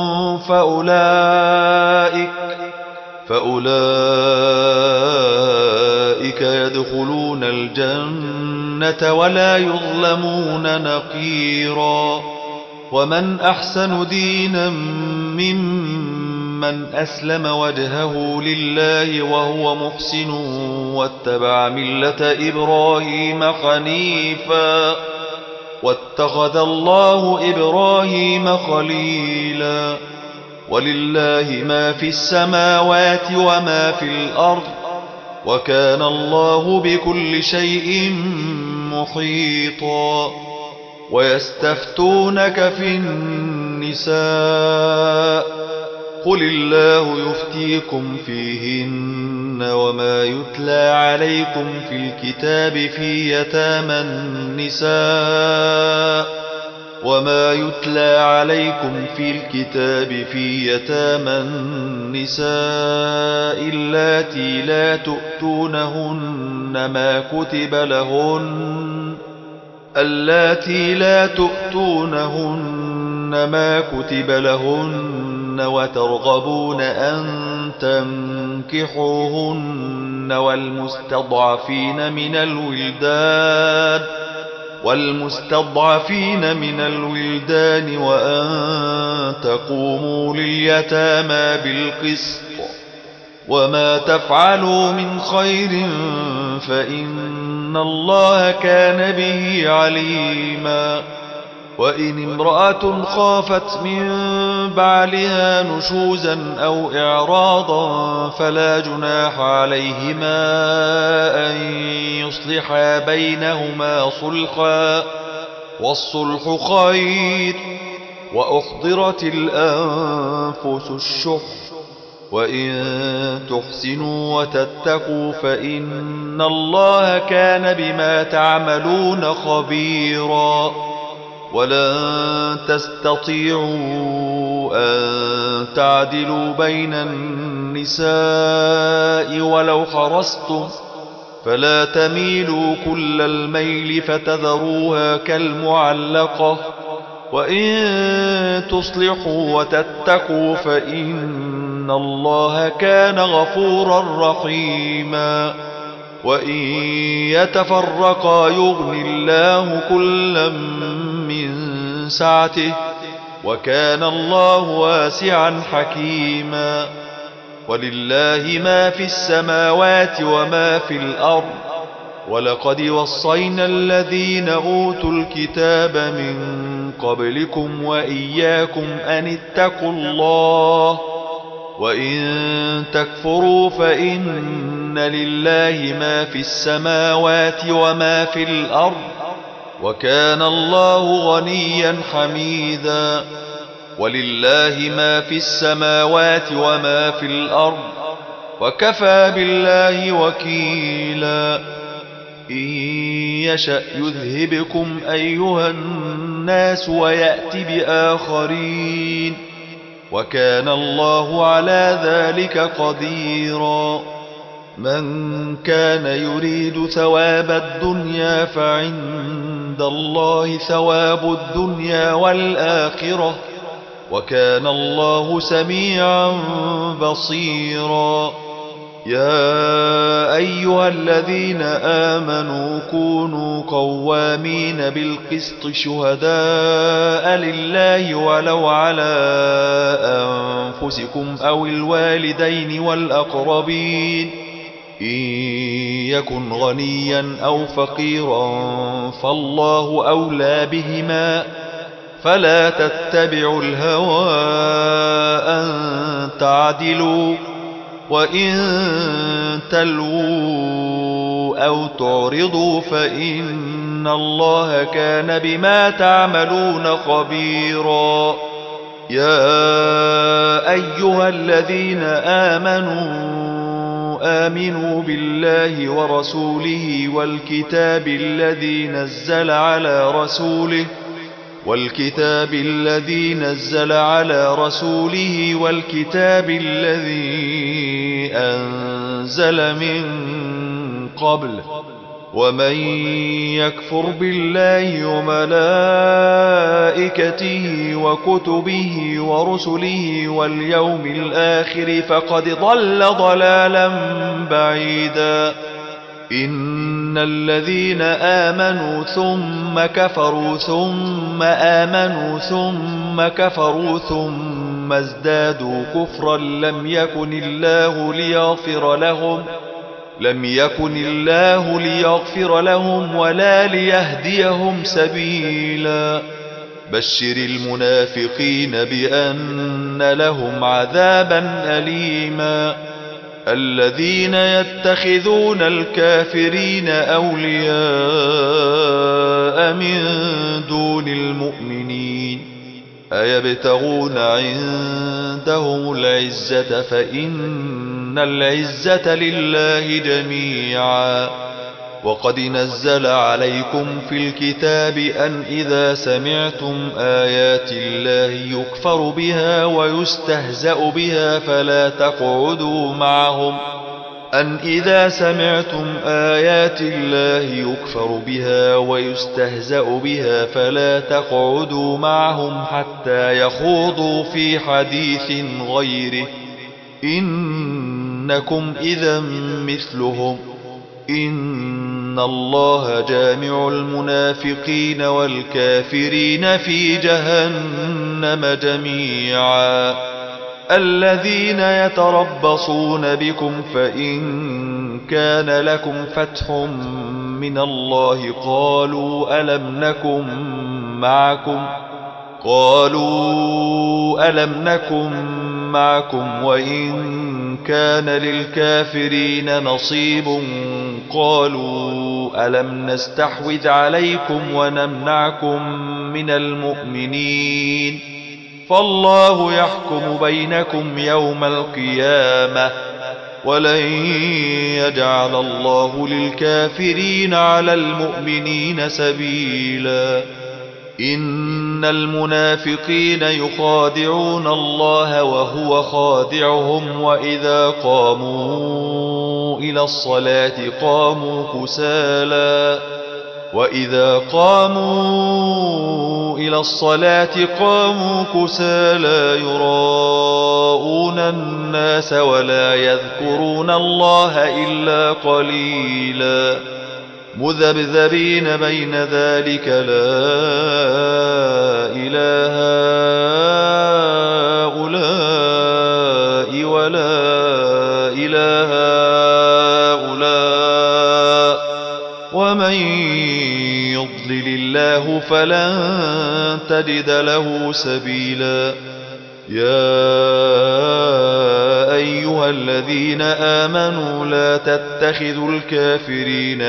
فأولئك يدخلون الجنة ولا يظلمون نقيرا. ومن أحسن دينا ممن أسلم وجهه لله وهو محسن واتبع ملة إبراهيم حنيفا واتخذ الله إبراهيم خليلا. ولله ما في السماوات وما في الأرض، وكان الله بكل شيء محيطا. ويستفتونك في النساء قل الله يفتيكم فيهن وما يتلى عليكم في الكتاب في يتامى النساء اللاتي لا تؤتونهن ما كتب لهن وترغبون أن تنكحوهن والمستضعفين من الولدان وأن تقوموا لليتامى بالقسط وما تفعلوا من خير فإن الله كان به عليما. وإن امرأة خافت من بعلها نشوزا أو إعراضا فلا جناح عليهما أن يصلحا بينهما صلحا والصلح خير. وأحضرت الأنفس الشح وإن تحسنوا وتتقوا فإن الله كان بما تعملون خبيرا. ولن تستطيعوا أن تعدلوا بين النساء ولو حرصتم فلا تميلوا كل الميل فتذروها كالمعلقة. وإن تصلحوا وتتقوا فإن الله كان غفورا رحيما. وإن يتفرقا يغن الله كلا من سعته وكان الله واسعا حكيما. ولله ما في السماوات وما في الأرض ولقد وصينا الذين أوتوا الكتاب من قبلكم وإياكم أن اتقوا الله وإن تكفروا فإن لله ما في السماوات وما في الأرض وكان الله غنيا حميدا. ولله ما في السماوات وما في الأرض وكفى بالله وكيلا. إن يشأ يذهبكم أيها الناس ويأت بآخرين وكان الله على ذلك قديرا. من كان يريد ثواب الدنيا فعند الله ثواب الدنيا والآخرة وكان الله سميعا بصيرا. يا أيها الذين آمنوا كونوا قوامين بالقسط شهداء لله ولو على أنفسكم أو الوالدين والأقربين إن يكن غنيا أو فقيرا فالله أولى بهما فلا تتبعوا الهوى أن تعدلوا وإن تلووا أو تعرضوا فإن الله كان بما تعملون خبيرا. يا أيها الذين آمنوا بالله ورسوله والكتاب الذي نزل على رسوله والكتاب الذي أنزل من قبل ومن يكفر بالله وملائكته وكتبه ورسله واليوم الآخر فقد ضل ضلالا بعيدا. إن الذين آمنوا ثم كفروا ثم آمنوا ثم كفروا ثم ازدادوا كفرا لم يكن الله ليغفر لهم ولا ليهديهم سبيلا. بشر المنافقين بأن لهم عذابا أليما. الذين يتخذون الكافرين أولياء من دون المؤمنين أيبتغون عندهم العزة فإن العزة لله جميعا وقد نزل عليكم في الكتاب أن إذا سمعتم آيات الله يكفر بها ويستهزأ بها فلا تقعدوا معهم حتى يخوضوا في حديث غيره إنكم إذا مثلهم إن الله جامع المنافقين والكافرين في جهنم جميعا الذين يتربصون بكم فإن كان لكم فتح من الله قالوا ألم نكن معكم وإن كان للكافرين نصيب قالوا ألم نستحوذ عليكم ونمنعكم من المؤمنين فالله يحكم بينكم يوم القيامة ولن يجعل الله للكافرين على المؤمنين سبيلا إن المنافقين يخادعون الله وهو خادعهم وإذا قاموا إلى الصلاة قاموا كسالى يراءون الناس ولا يذكرون الله إلا قليلا مذبذبين بين ذلك لا إله هؤلاء ولا إله هؤلاء ومن يضلل الله فلن تجد له سبيلا يا أيها الذين آمنوا لا تتخذوا الكافرين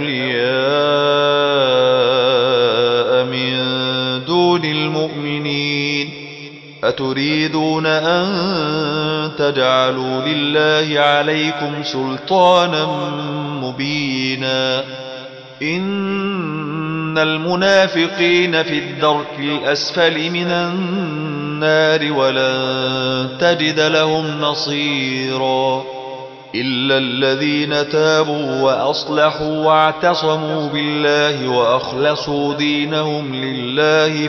أولياء من دون المؤمنين أتريدون أن تجعلوا لله عليكم سلطانا مبينا إن المنافقين في الدرك الأسفل من النار ولن تجد لهم نصيرا إلا الذين تابوا وأصلحوا واعتصموا بالله وأخلصوا دينهم لله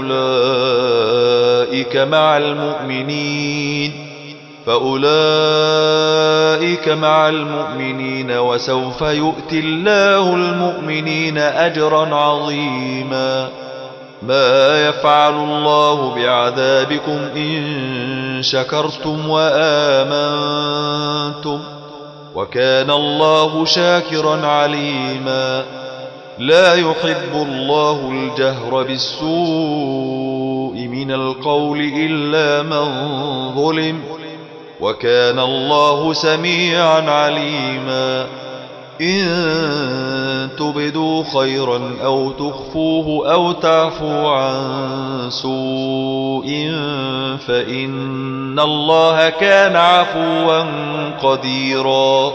فأولئك مع المؤمنين وسوف يؤتي الله المؤمنين أجرا عظيما ما يفعل الله بعذابكم إن شكرتم وآمنتم وكان الله شاكرا عليما لا يحب الله الجهر بالسوء من القول إلا من ظلم وكان الله سميعا عليما إن تبدوا خيرا أو تخفوه أو تعفوا عن سوء فإن الله كان عفوا قديرا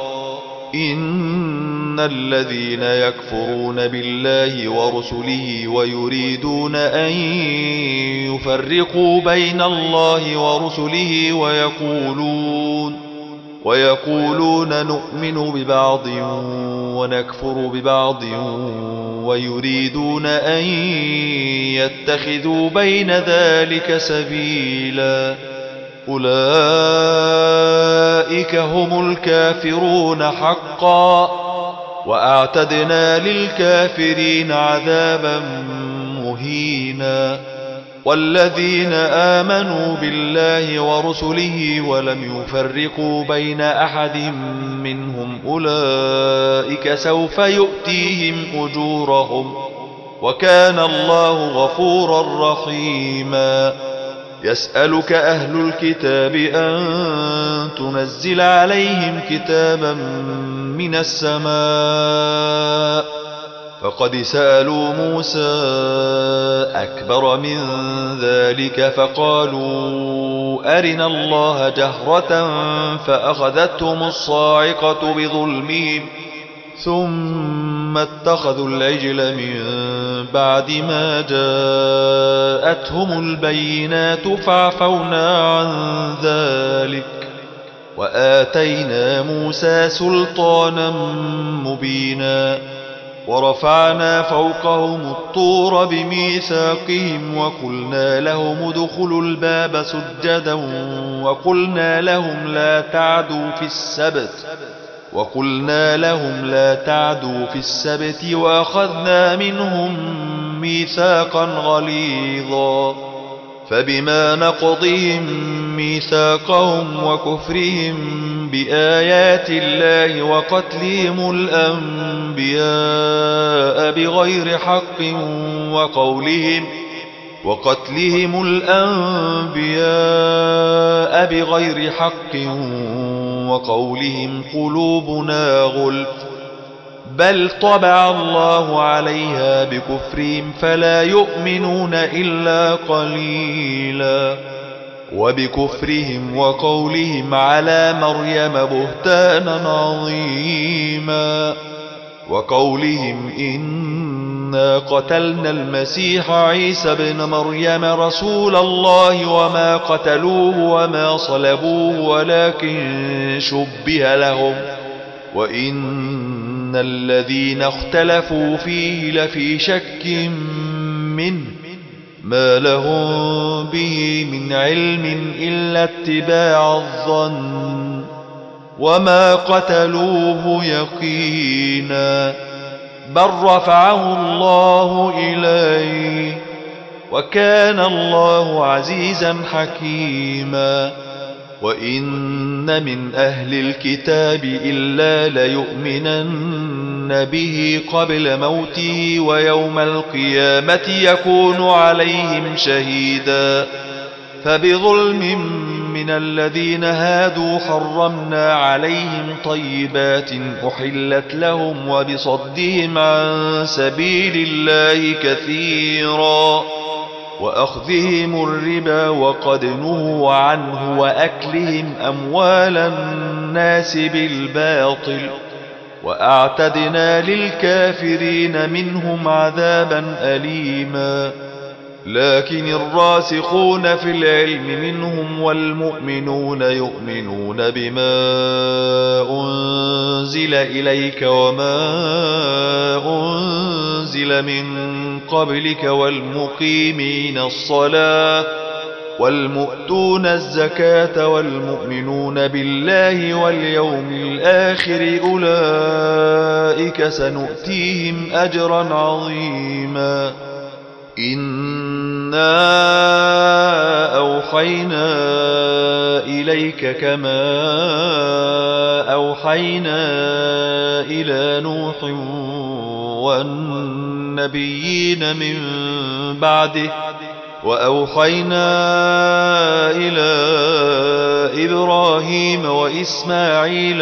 إن الذين يكفرون بالله ورسله ويريدون أن يفرقوا بين الله ورسله ويقولون نؤمن ببعض ونكفر ببعض ويريدون أن يتخذوا بين ذلك سبيلا أولئك هم الكافرون حقا وأعتدنا للكافرين عذابا مهينا والذين آمنوا بالله ورسله ولم يفرقوا بين أحد منهم أولئك سوف يؤتيهم أجورهم وكان الله غفورا رحيما يسألك أهل الكتاب أن تنزل عليهم كتابا من السماء فقد سألوا موسى أكبر من ذلك فقالوا أرنا الله جهرة فأخذتهم الصاعقة بظلمهم ثم اتخذوا العجل من بعد ما جاءتهم البينات فعفونا عن ذلك وآتينا موسى سلطانا مبينا ورفعنا فوقهم الطور بميثاقهم وقلنا لهم ادخلوا الباب سجدا وقلنا لهم لا تعدوا في السبت وأخذنا منهم ميثاقا غليظا فبما نقضهم ميثاقهم وكفرهم بآيات الله وقتلهم الأنبياء بغير حق وقولهم قلوبنا غلف بل طبع الله عليها بكفرهم فلا يؤمنون إلا قليلا وبكفرهم وقولهم على مريم بهتانا عظيما وقولهم إنا قتلنا المسيح عيسى بن مريم رسول الله وما قتلوه وما صلبوه ولكن شبه لهم وإن الذين اختلفوا فيه لفي شك منه ما لهم به من علم إلا اتباع الظن وما قتلوه يقينا بل رفعه الله إليه وكان الله عزيزا حكيما وإن من أهل الكتاب إلا ليؤمنن به قبل موته ويوم القيامة يكون عليهم شهيدا فبظلم من الذين هادوا حرمنا عليهم طيبات أحلت لهم وبصدهم عن سبيل الله كثيرا وأخذهم الربا وقد نهوا عنه وأكلهم أموال الناس بالباطل وأعتدنا للكافرين منهم عذابا أليما لكن الراسخون في العلم منهم والمؤمنون يؤمنون بما أنزل إليك وما أنزل من قبلك والمقيمين الصلاة والمؤتون الزكاة والمؤمنون بالله واليوم الآخر أولئك سنؤتيهم أجرا عظيما إنا أوحينا إليك كما أوحينا إلى نوح والنبيين من بعده وأوحينا إلى إبراهيم وإسماعيل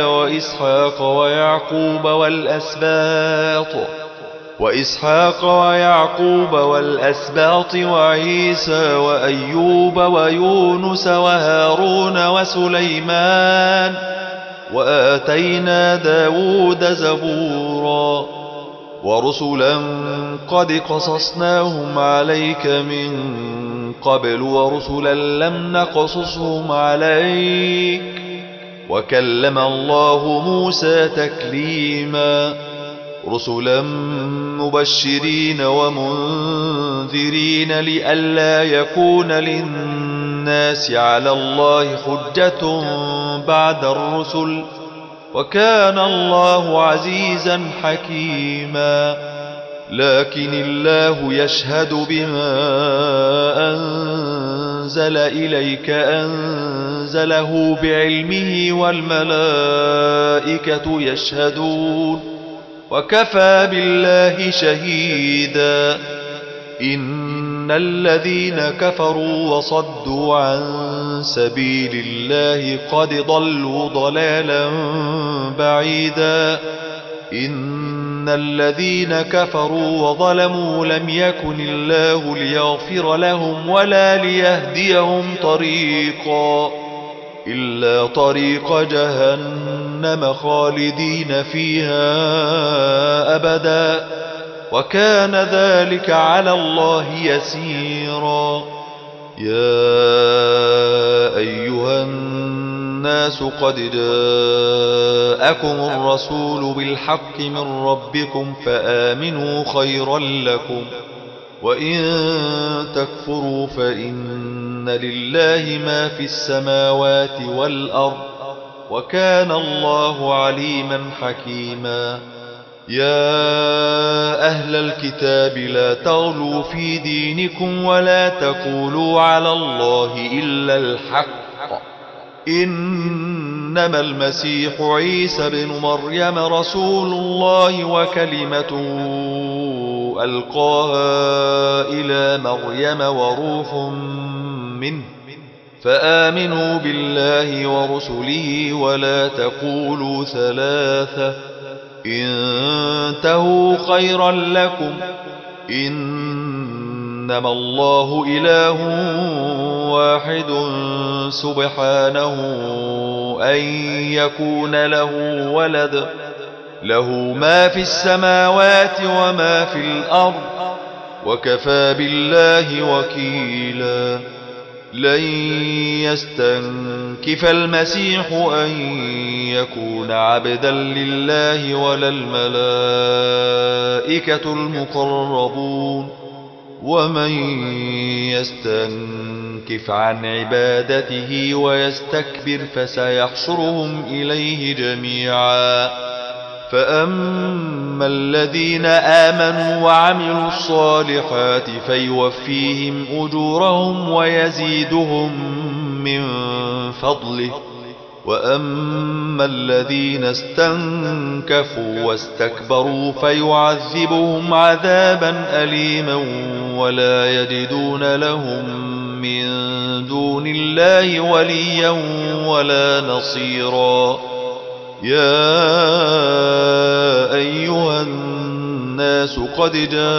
وإسحاق ويعقوب والأسباط وعيسى وأيوب ويونس وهارون وسليمان وآتينا داود زبورا ورسلا قد قصصناهم عليك من قبل ورسلا لم نقصصهم عليك وكلم الله موسى تكليما رسلا مبشرين ومنذرين لئلا يكون للناس على الله حجة بعد الرسل وكان الله عزيزا حكيما لكن الله يشهد بما أنزل إليك أنزله بعلمه والملائكة يشهدون وكفى بالله شهيدا إن الذين كفروا وصدوا عن سبيل الله قد ضلوا ضلالا بعيدا إن الذين كفروا وظلموا لم يكن الله ليغفر لهم ولا ليهديهم طريقا إلا طريق جهنم خالدين فيها أبدا وكان ذلك على الله يسيرا يا أيها الناس قد جاءكم الرسول بالحق من ربكم فآمنوا خيرا لكم وإن تكفروا فإن لله ما في السماوات والأرض وكان الله عليما حكيما يا أهل الكتاب لا تغلوا في دينكم ولا تقولوا على الله إلا الحق إنما المسيح عيسى بن مريم رسول الله وكلمته ألقاها إلى مريم وروح منه فآمنوا بالله ورسله ولا تقولوا ثلاثة انتهوا خيرا لكم إنما الله إله واحد سبحانه أن يكون له ولد له ما في السماوات وما في الأرض وكفى بالله وكيلا لن يستنكف المسيح أن يكون عبدا لله ولا الملائكة المقربون ومن يستنكف عن عبادته ويستكبر فسيحشرهم إليه جميعا فأما الذين آمنوا وعملوا الصالحات فيوفيهم أجورهم ويزيدهم من فضله وأما الذين استنكفوا واستكبروا فيعذبهم عذابا أليما ولا يجدون لهم من دون الله وليا ولا نصيرا يا أيها الناس قد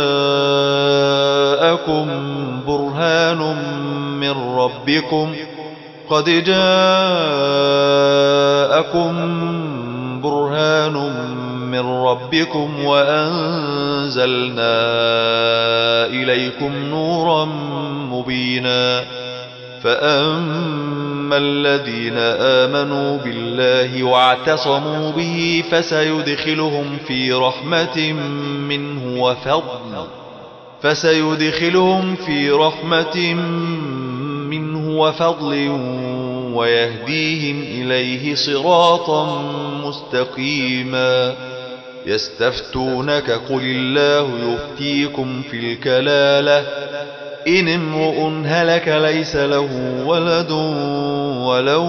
جاءكم برهان من ربكم وأنزلنا إليكم نورا مبينا فأما الذين آمنوا بالله واعتصموا به فسيدخلهم في رحمة منه وفضل ويهديهم إليه صراطا مستقيما يستفتونك قل الله يفتيكم في الكلالة إن امرؤ هلك ليس له ولد وله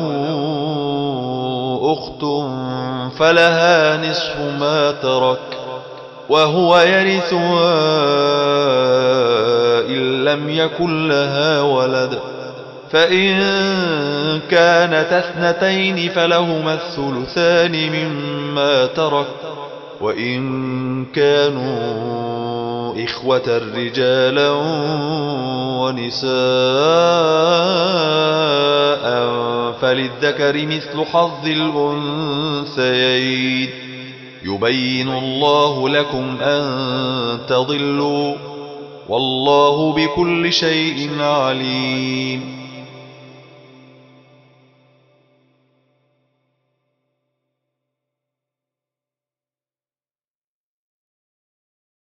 أخت فلها نصف ما ترك وهو يرثها إن لم يكن لها ولد فإن كانت اثنتين فلهما الثلثان مما ترك وإن كانوا إخوة رجالا ونساء فللذكر مثل حظ الأنثيين يبين الله لكم أن تضلوا والله بكل شيء عليم